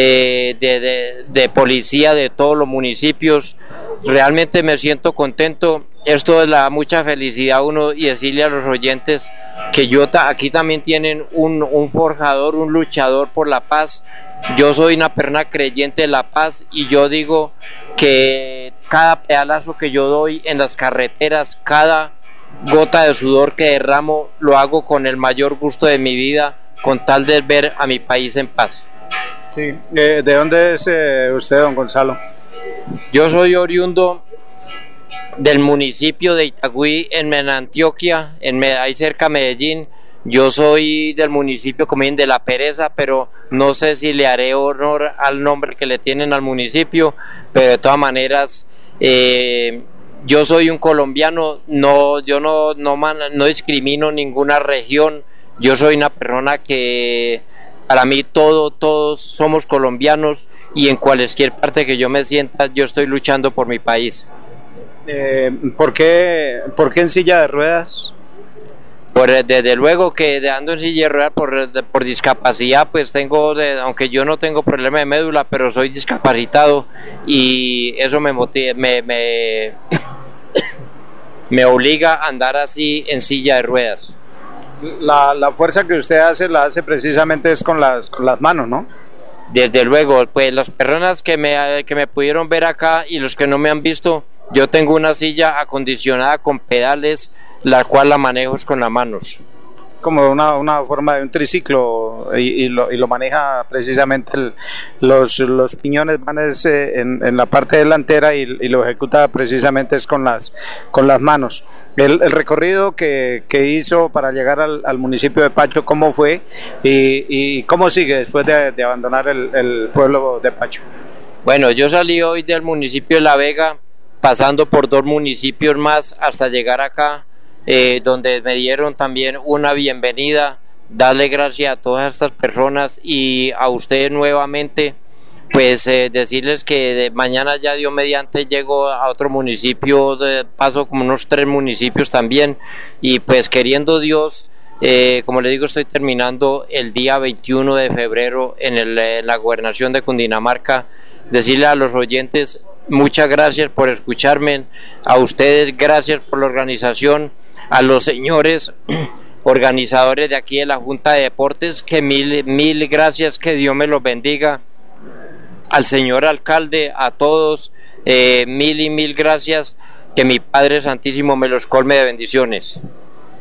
de policía de todos los municipios. Realmente me siento contento. Esto da mucha felicidad a uno, y decirle a los oyentes que aquí también tienen un forjador, un luchador por la paz. Yo soy una persona creyente de la paz, y yo digo que cada pedalazo que yo doy en las carreteras, cada gota de sudor que derramo, lo hago con el mayor gusto de mi vida, con tal de ver a mi país en paz. Sí. ¿De dónde es usted, don Gonzalo? Yo soy oriundo del municipio de Itagüí, en Antioquia, ahí cerca de Medellín. Yo soy del municipio de La Pereza, pero no sé si le haré honor al nombre que le tienen al municipio, pero de todas maneras yo soy un colombiano. Yo no discrimino ninguna región. Yo soy una persona que para mí todos somos colombianos, y en cualquier parte que yo me sienta, yo estoy luchando por mi país. ¿Por qué en silla de ruedas? Desde luego que ando en silla de ruedas por discapacidad, pues aunque yo no tengo problema de médula, pero soy discapacitado, y eso me motiva, me obliga a andar así en silla de ruedas. La fuerza que usted la hace precisamente es con las manos, ¿no? Desde luego, pues las personas que me pudieron ver acá y los que no me han visto, yo tengo una silla acondicionada con pedales, la cual la manejo con las manos. Como una forma de un triciclo, y lo maneja precisamente los piñones van en la parte delantera, y lo ejecuta precisamente es con las manos. El recorrido que hizo para llegar al municipio de Pacho, ¿cómo fue y cómo sigue después de abandonar el pueblo de Pacho? Bueno, yo salí hoy del municipio de La Vega, pasando por 2 municipios más hasta llegar acá, donde me dieron también una bienvenida. Darle gracias a todas estas personas y a ustedes nuevamente, pues decirles que de mañana ya Dios mediante llego a otro municipio, paso como unos 3 municipios también, y pues queriendo Dios, como les digo, estoy terminando el día 21 de febrero en la gobernación de Cundinamarca. Decirle a los oyentes, muchas gracias por escucharme, a ustedes gracias por la organización, a los señores organizadores de aquí de la Junta de Deportes, que mil gracias, que Dios me los bendiga, al señor alcalde, a todos, mil gracias, que mi Padre Santísimo me los colme de bendiciones.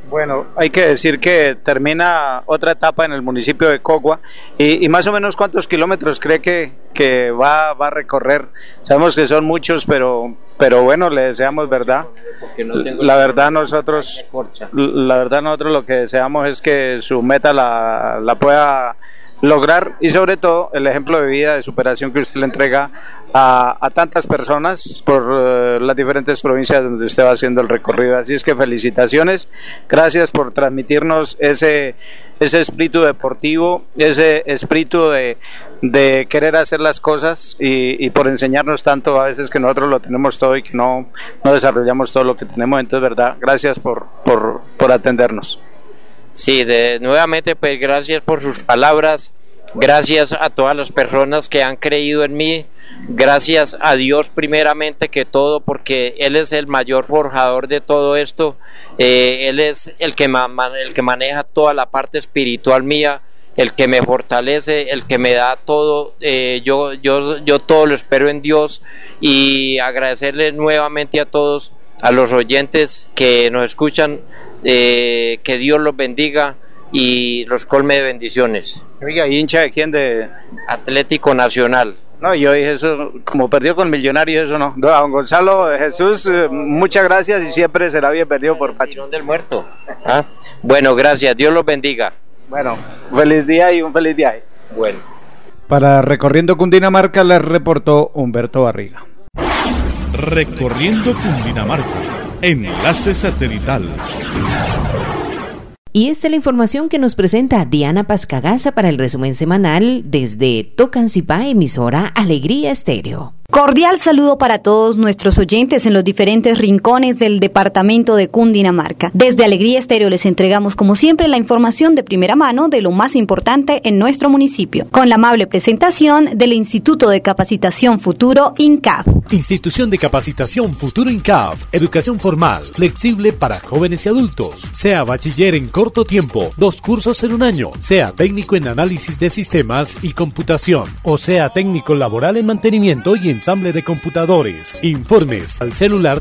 Bueno, hay que decir que termina otra etapa en el municipio de Cogua y más o menos ¿cuántos kilómetros cree que va a recorrer? Sabemos que son muchos, pero bueno, le deseamos verdad. La verdad nosotros lo que deseamos es que su meta la pueda lograr, y sobre todo el ejemplo de vida, de superación que usted le entrega a tantas personas por las diferentes provincias donde usted va haciendo el recorrido. Así es que felicitaciones, gracias por transmitirnos ese espíritu deportivo, ese espíritu de querer hacer las cosas y por enseñarnos tanto a veces que nosotros lo tenemos todo y que no desarrollamos todo lo que tenemos. Entonces, verdad, gracias por atendernos. Sí, nuevamente pues gracias por sus palabras, gracias a todas las personas que han creído en mí, gracias a Dios primeramente que todo, porque Él es el mayor forjador de todo esto, Él es el que maneja toda la parte espiritual mía, el que me fortalece, el que me da todo. Yo todo lo espero en Dios, y agradecerle nuevamente a todos, a los oyentes que nos escuchan, que Dios los bendiga y los colme de bendiciones. Oiga, ¿hincha de quién? De Atlético Nacional. No, yo dije eso, como perdió con Millonarios, eso no. Don Gonzalo de Jesús, muchas gracias, y siempre será bienvenido por Pacho. Del muerto. Bueno, gracias, Dios los bendiga. Bueno, feliz día y un feliz viaje. Bueno. Para Recorriendo Cundinamarca les reportó Humberto Barriga. Recorriendo Cundinamarca, enlace satelital. Y esta es la información que nos presenta Diana Pascagasa para el resumen semanal desde Tocancipá, emisora Alegría Estéreo. Cordial saludo para todos nuestros oyentes en los diferentes rincones del departamento de Cundinamarca. Desde Alegría Estéreo les entregamos como siempre la información de primera mano de lo más importante en nuestro municipio, con la amable presentación del Instituto de Capacitación Futuro INCAF. Institución de Capacitación Futuro INCAF, educación formal, flexible para jóvenes y adultos, sea bachiller en corto tiempo, 2 cursos en un año, sea técnico en análisis de sistemas y computación, o sea técnico laboral en mantenimiento y ensamble de computadores. Informes al celular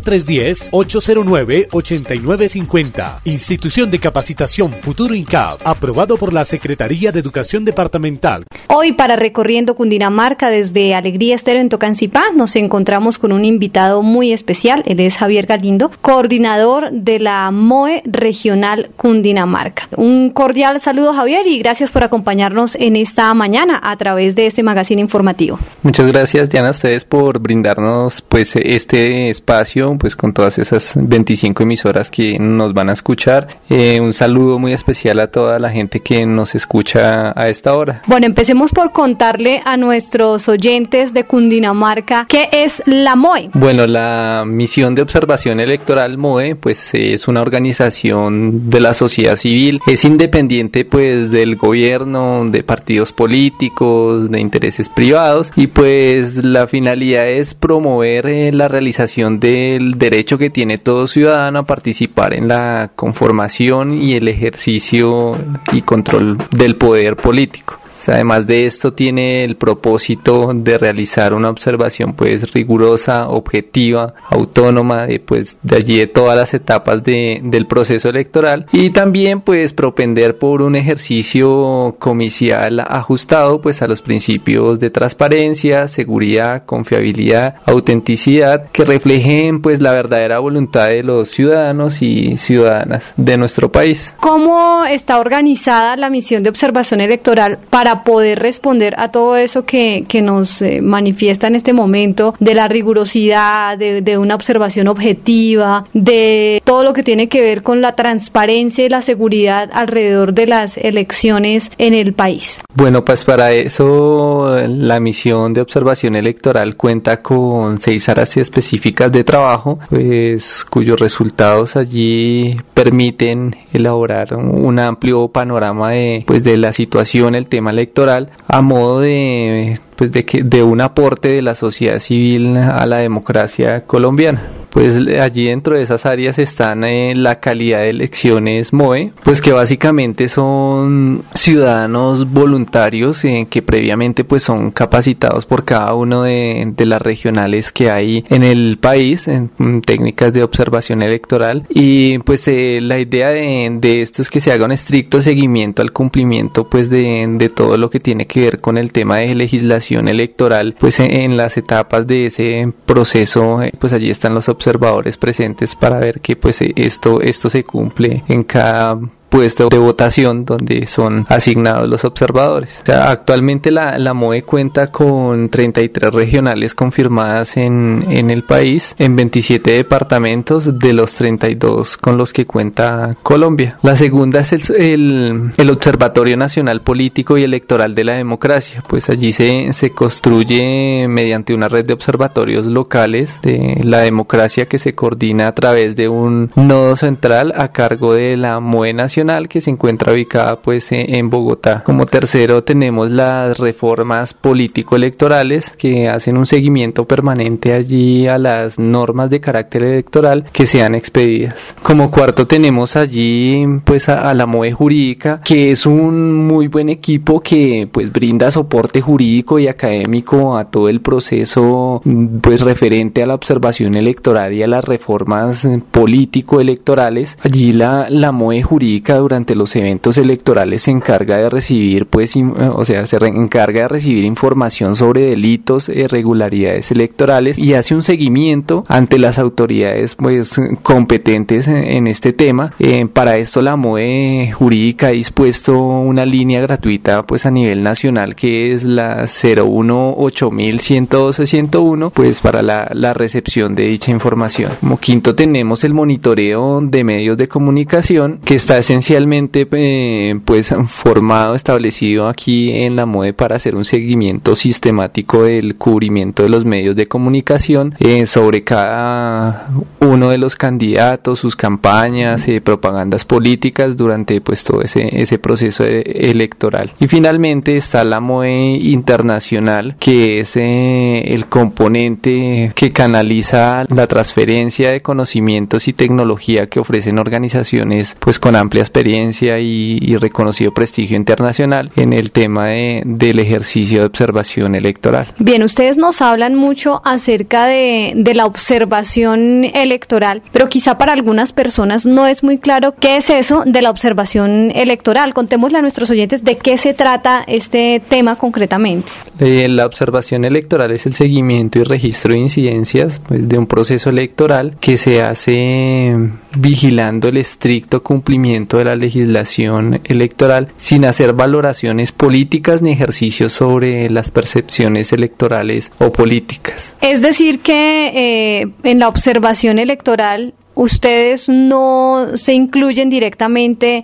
310-809-8950. Institución de Capacitación Futuro INCAF, aprobado por la Secretaría de Educación Departamental. Hoy para Recorriendo Cundinamarca desde Alegría Estéreo en Tocancipá nos encontramos con un invitado muy especial. Él es Javier Galindo, coordinador de la MOE Regional Cundinamarca. Un cordial saludo, Javier, y gracias por acompañarnos en esta mañana a través de este magazine informativo. Muchas gracias, Diana, a ustedes por brindarnos pues este espacio pues con todas esas 25 emisoras que nos van a escuchar. Un saludo muy especial a toda la gente que nos escucha a esta hora. Bueno, empecemos por contarle a nuestros oyentes de Cundinamarca qué es la MOE. Bueno, la Misión de Observación Electoral MOE pues es una organización de la sociedad civil, es independiente pues del gobierno, de partidos políticos, de intereses privados, y pues la finalidad es promover la realización del derecho que tiene todo ciudadano a participar en la conformación y el ejercicio y control del poder político. Además de esto, tiene el propósito de realizar una observación pues rigurosa, objetiva, autónoma de allí de todas las etapas del proceso electoral, y también pues propender por un ejercicio comicial ajustado pues a los principios de transparencia, seguridad, confiabilidad, autenticidad, que reflejen pues la verdadera voluntad de los ciudadanos y ciudadanas de nuestro país. ¿Cómo está organizada la misión de observación electoral para poder responder a todo eso que nos manifiesta en este momento, de la rigurosidad, de una observación objetiva, de todo lo que tiene que ver con la transparencia y la seguridad alrededor de las elecciones en el país? Bueno, pues para eso la misión de observación electoral cuenta con 6 áreas específicas de trabajo, pues cuyos resultados allí permiten elaborar un amplio panorama de la situación, el tema electoral, a modo de un aporte de la sociedad civil a la democracia colombiana. Pues allí dentro de esas áreas están la calidad de elecciones MOE, pues que básicamente son ciudadanos voluntarios que previamente pues son capacitados por cada uno de las regionales que hay en el país en técnicas de observación electoral, y pues la idea de esto es que se haga un estricto seguimiento al cumplimiento pues de todo lo que tiene que ver con el tema de legislación electoral, pues en las etapas de ese proceso, pues allí están los observadores presentes para ver que pues esto se cumple en cada puesto de votación donde son asignados los observadores. O sea, actualmente la MOE cuenta con 33 regionales confirmadas en el país, en 27 departamentos de los 32 con los que cuenta Colombia. La segunda es el Observatorio Nacional Político y Electoral de la Democracia. Pues allí se construye mediante una red de observatorios locales de la democracia que se coordina a través de un nodo central a cargo de la MOE Nacional, que se encuentra ubicada pues en Bogotá. Como tercero tenemos las reformas político-electorales que hacen un seguimiento permanente allí a las normas de carácter electoral que sean expedidas. Como cuarto tenemos allí pues a la MOE Jurídica, que es un muy buen equipo que pues brinda soporte jurídico y académico a todo el proceso pues referente a la observación electoral y a las reformas político-electorales. Allí la MOE Jurídica durante los eventos electorales se encarga de recibir encarga de recibir información sobre delitos, irregularidades electorales, y hace un seguimiento ante las autoridades pues competentes en este tema. Para esto la MOE Jurídica ha dispuesto una línea gratuita pues a nivel nacional, que es la 018-112-101, pues para la recepción de dicha información. Como quinto tenemos el monitoreo de medios de comunicación, que está esencialmente pues formado, establecido aquí en la MOE para hacer un seguimiento sistemático del cubrimiento de los medios de comunicación sobre cada uno de los candidatos, sus campañas, propagandas políticas durante pues todo ese proceso electoral. Y finalmente está la MOE Internacional, que es el componente que canaliza la transferencia de conocimientos y tecnología que ofrecen organizaciones pues con amplia experiencia y reconocido prestigio internacional en el tema del ejercicio de observación electoral. Bien, ustedes nos hablan mucho acerca de la observación electoral, pero quizá para algunas personas no es muy claro qué es eso de la observación electoral. Contémosle a nuestros oyentes de qué se trata este tema concretamente. La observación electoral es el seguimiento y registro de incidencias pues, de un proceso electoral que se hace vigilando el estricto cumplimiento de la legislación electoral sin hacer valoraciones políticas ni ejercicios sobre las percepciones electorales o políticas. Es decir que en la observación electoral ustedes no se incluyen directamente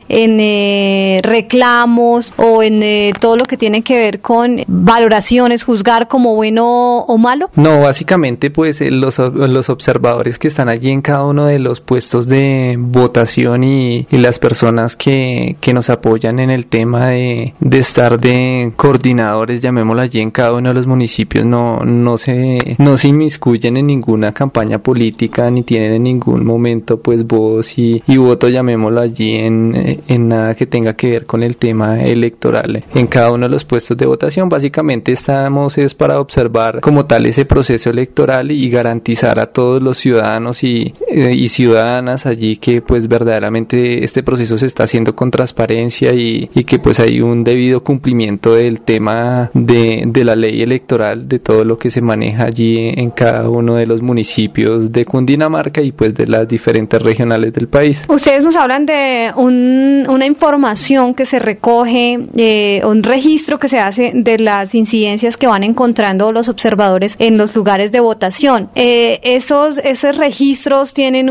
en reclamos o en todo lo que tiene que ver con valoraciones, juzgar como bueno o malo. No, básicamente pues los observadores que están allí en cada uno de los puestos de votación y las personas que nos apoyan en el tema de estar de coordinadores, llamémoslo allí en cada uno de los municipios, no se inmiscuyen en ninguna campaña política ni tienen en ningún momento pues voz y voto, llamémoslo allí, en nada que tenga que ver con el tema electoral. En cada uno de los puestos de votación básicamente estamos es para observar como tal ese proceso electoral y garantizar a todos los ciudadanos y ciudadanas allí que pues verdaderamente este proceso se está haciendo con transparencia y que pues hay un debido cumplimiento del tema de la ley electoral, de todo lo que se maneja allí en cada uno de los municipios de Cundinamarca y pues de las diferentes regionales del país. Ustedes nos hablan de una información que se recoge, un registro que se hace de las incidencias que van encontrando los observadores en los lugares de votación. Esos registros tienen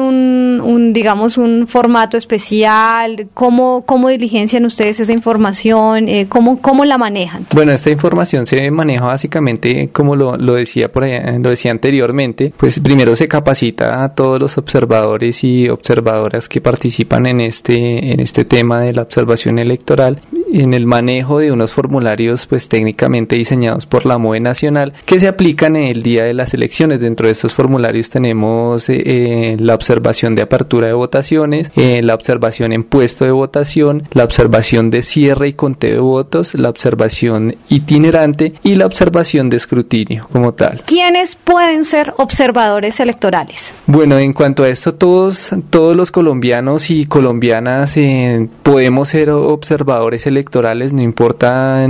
un formato especial. ¿Cómo diligencian ustedes esa información? ¿Cómo la manejan? Bueno, esta información se maneja básicamente como lo decía por allá, lo decía anteriormente, pues primero se capacita a todos los observadores y observadoras que participan en este tema de la observación electoral en el manejo de unos formularios pues técnicamente diseñados por la MOE Nacional que se aplican en el día de las elecciones. Dentro de estos formularios tenemos la observación de apertura de votaciones, la observación en puesto de votación, la observación de cierre y conteo de votos, la observación itinerante y la observación de escrutinio como tal. ¿Quiénes pueden ser observadores electorales? Bueno, en cuanto a esto, todos los colombianos y colombianas podemos ser observadores electorales, no importa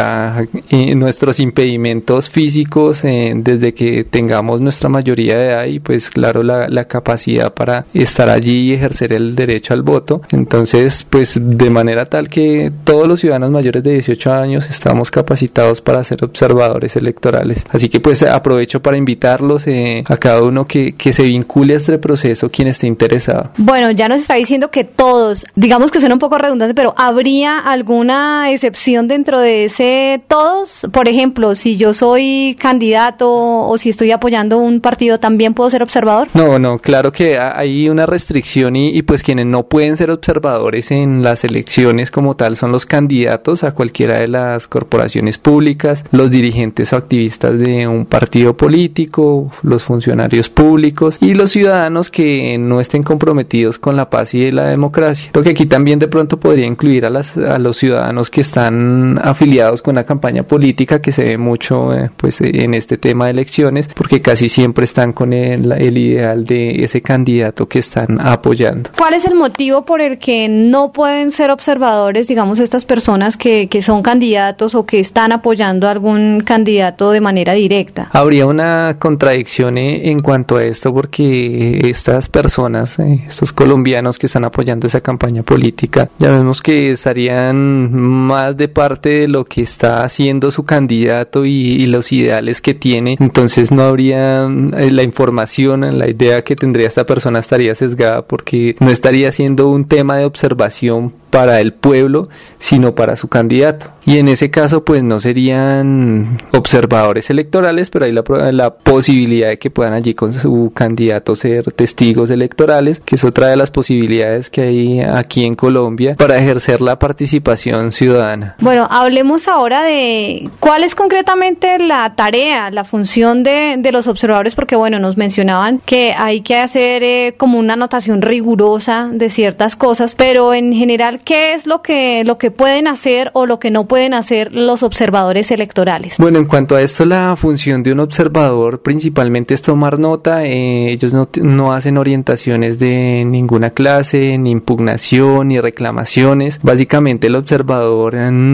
nuestros impedimentos físicos, desde que tengamos nuestra mayoría de edad y pues claro la capacidad para estar allí y ejercer el derecho al voto. Entonces pues de manera tal que todos los ciudadanos mayores de 18 años estamos capacitados para ser observadores electorales. Así que pues aprovecho para invitarlos a cada uno que se vincule a este proceso quien esté interesado. Bueno, ya nos está diciendo que todos, digamos que suena un poco redundante, pero ¿habría alguna excepción dentro de ese todos? Por ejemplo, si yo soy candidato o si estoy apoyando un partido, ¿también puedo ser observador? No, claro que hay una restricción y pues quienes no pueden ser observadores en las elecciones como tal son los candidatos a cualquiera de las corporaciones públicas, los dirigentes o activistas de un partido político, los funcionarios públicos y los ciudadanos que no estén comprometidos con la paz y la democracia. Creo que aquí también de pronto podría incluir a los ciudadanos que están afiliados con una campaña política que se ve mucho pues en este tema de elecciones, porque casi siempre están con el ideal de ese candidato que están apoyando. ¿Cuál es el motivo por el que no pueden ser observadores, digamos, estas personas que son candidatos o que están apoyando a algún candidato de manera directa? Habría una contradicción en cuanto a esto, porque estas personas, estos colombianos que están apoyando esa campaña política, ya vemos que estarían más de parte de lo que está haciendo su candidato y los ideales que tiene. Entonces no habría la información, la idea que tendría esta persona estaría sesgada, porque no estaría haciendo un tema de observación para el pueblo, sino para su candidato. Y en ese caso, pues no serían observadores electorales, pero hay la posibilidad de que puedan allí con su candidato ser testigos electorales, que es otra de las posibilidades que hay aquí en Colombia para ejercer la participación ciudadana. Bueno, hablemos ahora de cuál es concretamente la tarea, la función de los observadores, porque bueno, nos mencionaban que hay que hacer como una anotación rigurosa de ciertas cosas, pero en general, ¿qué es lo que pueden hacer o lo que no pueden hacer los observadores electorales? Bueno, en cuanto a esto, la función de un observador principalmente es tomar nota. Ellos no hacen orientaciones de ninguna clase, ni impugnación, ni reclamaciones. Básicamente el observador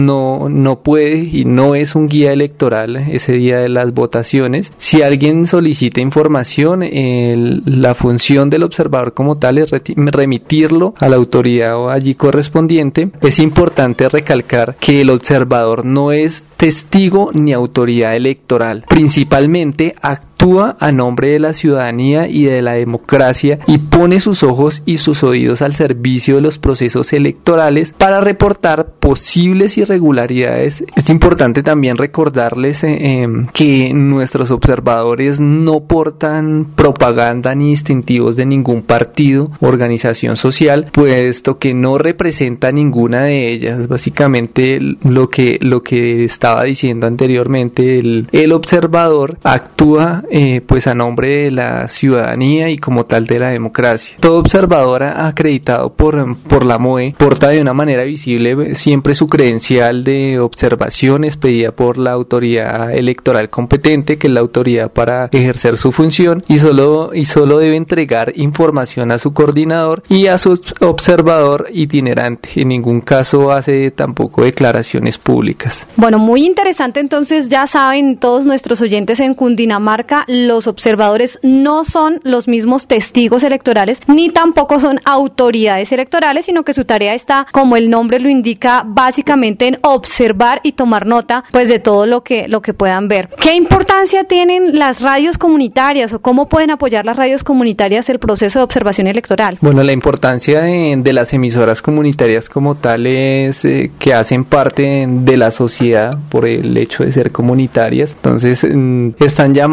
no puede y no es un guía electoral ese día de las votaciones. Si alguien solicita información, la función del observador como tal es remitirlo a la autoridad o allí correspondiente. Es importante recalcar que el observador no es testigo ni autoridad electoral. Principalmente actúa a nombre de la ciudadanía y de la democracia y pone sus ojos y sus oídos al servicio de los procesos electorales para reportar posibles irregularidades. Es importante también recordarles que nuestros observadores no portan propaganda ni distintivos de ningún partido o organización social, puesto que no representa ninguna de ellas. Básicamente lo que estaba diciendo anteriormente, el observador actúa pues a nombre de la ciudadanía y como tal de la democracia. Todo observador acreditado por la MOE porta de una manera visible siempre su credencial de observación expedida por la autoridad electoral competente, que es la autoridad para ejercer su función, y solo debe entregar información a su coordinador y a su observador itinerante. En ningún caso hace tampoco declaraciones públicas. Bueno, muy interesante. Entonces ya saben todos nuestros oyentes, en Cundinamarca los observadores no son los mismos testigos electorales ni tampoco son autoridades electorales, sino que su tarea está, como el nombre lo indica, básicamente en observar y tomar nota pues de todo lo que puedan ver. ¿Qué importancia tienen las radios comunitarias o cómo pueden apoyar las radios comunitarias el proceso de observación electoral? Bueno, la importancia de las emisoras comunitarias como tal es que hacen parte de la sociedad por el hecho de ser comunitarias. Entonces están llamadas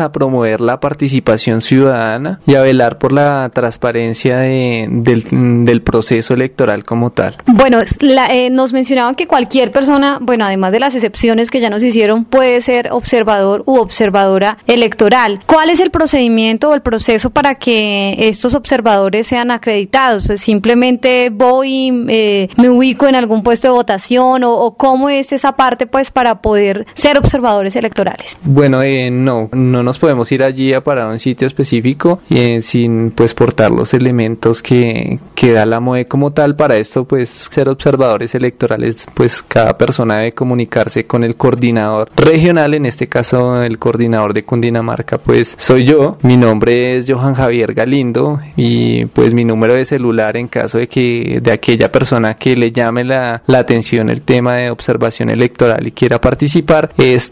a promover la participación ciudadana y a velar por la transparencia del proceso electoral como tal. Bueno, nos mencionaban que cualquier persona, bueno, además de las excepciones que ya nos hicieron, puede ser observador u observadora electoral. ¿Cuál es el procedimiento o el proceso para que estos observadores sean acreditados? ¿Simplemente voy, me ubico en algún puesto de votación o cómo es esa parte pues para poder ser observadores electorales? Bueno, no nos podemos ir allí a parar a un sitio específico sin pues portar los elementos que da la MOE como tal. Para esto pues ser observadores electorales pues cada persona debe comunicarse con el coordinador regional, en este caso el coordinador de Cundinamarca pues soy yo. Mi nombre es Johan Javier Galindo y pues mi número de celular en caso de aquella persona que le llame la atención el tema de observación electoral y quiera participar es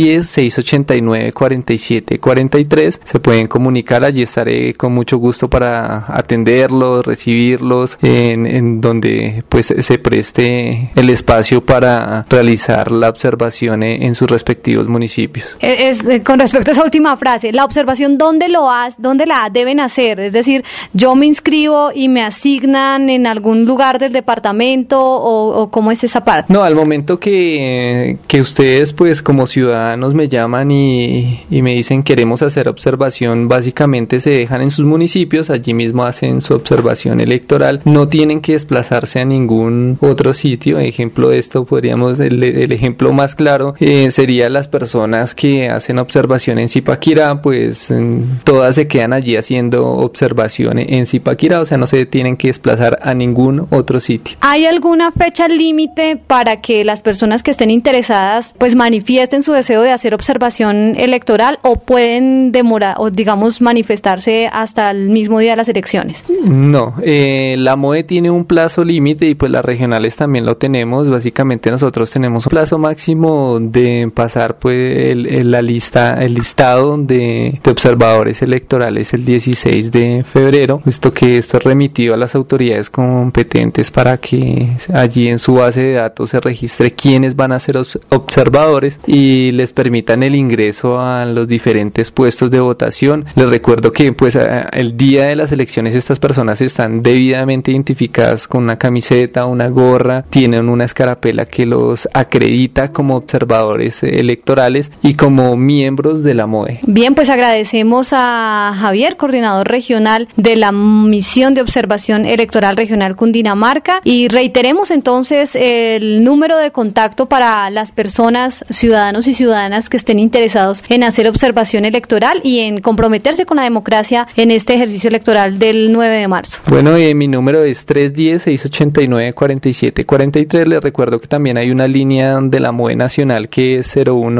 310-689-4743. Se pueden comunicar, allí estaré con mucho gusto para atenderlos, recibirlos en donde pues se preste el espacio para realizar la observación en sus respectivos municipios. Con respecto a esa última frase, la observación, ¿dónde la deben hacer? Es decir, yo me inscribo y me asignan en algún lugar del departamento o ¿cómo es esa parte? No, al momento que ustedes pues como ciudadanos me llaman y me dicen queremos hacer observación, básicamente se dejan en sus municipios, allí mismo hacen su observación electoral, no tienen que desplazarse a ningún otro sitio. Ejemplo de esto el ejemplo más claro sería las personas que hacen observación en Zipaquirá, pues todas se quedan allí haciendo observación en Zipaquirá, o sea no se tienen que desplazar a ningún otro sitio. ¿Hay alguna fecha límite para que las personas que estén interesadas pues manifiesten su deseo de hacer observación electoral o pueden demorar o digamos manifestarse hasta el mismo día de las elecciones? No, la MOE tiene un plazo límite y pues las regionales también lo tenemos. Básicamente nosotros tenemos un plazo máximo de pasar pues el listado de observadores electorales el 16 de febrero, puesto que esto es remitido a las autoridades competentes para que allí en su base de datos se registre quiénes van a ser observadores y les permitan el ingreso a los diferentes puestos de votación. Les recuerdo que pues el día de las elecciones estas personas están debidamente identificadas con una camiseta, una gorra, tienen una escarapela que los acredita como observadores electorales y como miembros de la MOE. Bien, pues agradecemos a Javier, coordinador regional de la Misión de Observación Electoral Regional Cundinamarca, y reiteremos entonces el número de contacto para las personas, ciudadanos y ciudadanas que estén interesados en hacer observación electoral y en comprometerse con la democracia en este ejercicio electoral del 9 de marzo. Bueno, mi número es 310-689-4743. Les recuerdo que también hay una línea de la MOE nacional que es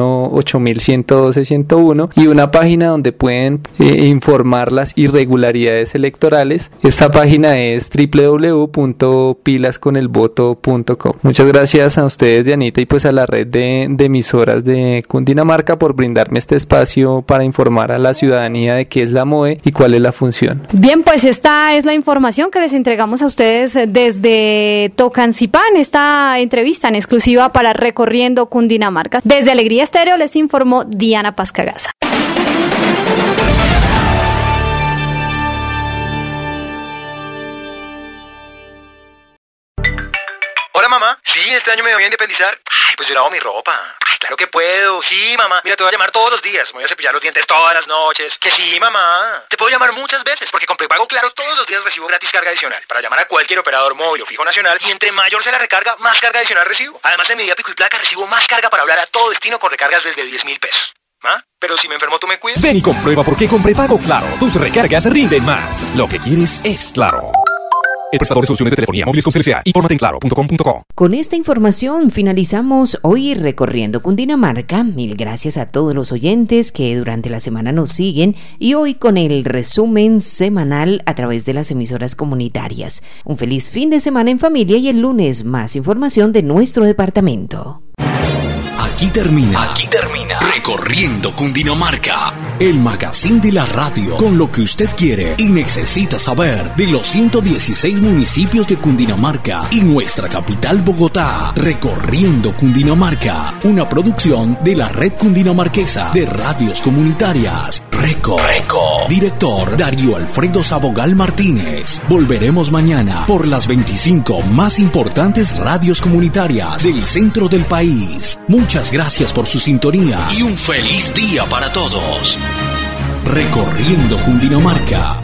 01-8112-101 y una página donde pueden informar las irregularidades electorales. Esta página es www.pilasconelvoto.com. Muchas gracias a ustedes, Dianita, y pues a la red de emisoras de Cundinamarca por brindarme este espacio para informar a la ciudadanía de qué es la MOE y cuál es la función. Bien, pues esta es la información que les entregamos a ustedes desde Tocancipán, esta entrevista en exclusiva para Recorriendo Cundinamarca. Desde Alegría Estéreo les informó Diana Pascagasa. Hola, mamá. Sí, este año me voy a independizar. Ay, pues yo lavo mi ropa. Ay, claro que puedo. Sí, mamá. Mira, te voy a llamar todos los días. Me voy a cepillar los dientes todas las noches. Que sí, mamá. Te puedo llamar muchas veces porque con Prepago Claro todos los días recibo gratis carga adicional para llamar a cualquier operador móvil o fijo nacional y entre mayor sea la recarga, más carga adicional recibo. Además, en mi día pico y placa recibo más carga para hablar a todo destino con recargas desde 10.000 pesos. ¿Ah? Pero si me enfermo, ¿tú me cuidas? Ven y comprueba por qué con Prepago Claro tus recargas rinden más. Lo que quieres es Claro. El prestador de soluciones de telefonía móviles con CLCA. Infórmate en claro.com.co. Con esta información finalizamos hoy Recorriendo Cundinamarca. Mil gracias a todos los oyentes que durante la semana nos siguen y hoy con el resumen semanal a través de las emisoras comunitarias. Un feliz fin de semana en familia y el lunes más información de nuestro departamento. Aquí termina Recorriendo Cundinamarca, el magazine de la radio, con lo que usted quiere y necesita saber de los 116 municipios de Cundinamarca y nuestra capital Bogotá. Recorriendo Cundinamarca, una producción de la Red Cundinamarquesa de Radios Comunitarias. Reco. Director Darío Alfredo Sabogal Martínez. Volveremos mañana por las 25 más importantes radios comunitarias del centro del país. Muchas gracias por su sintonía y un feliz día para todos. Recorriendo Cundinamarca.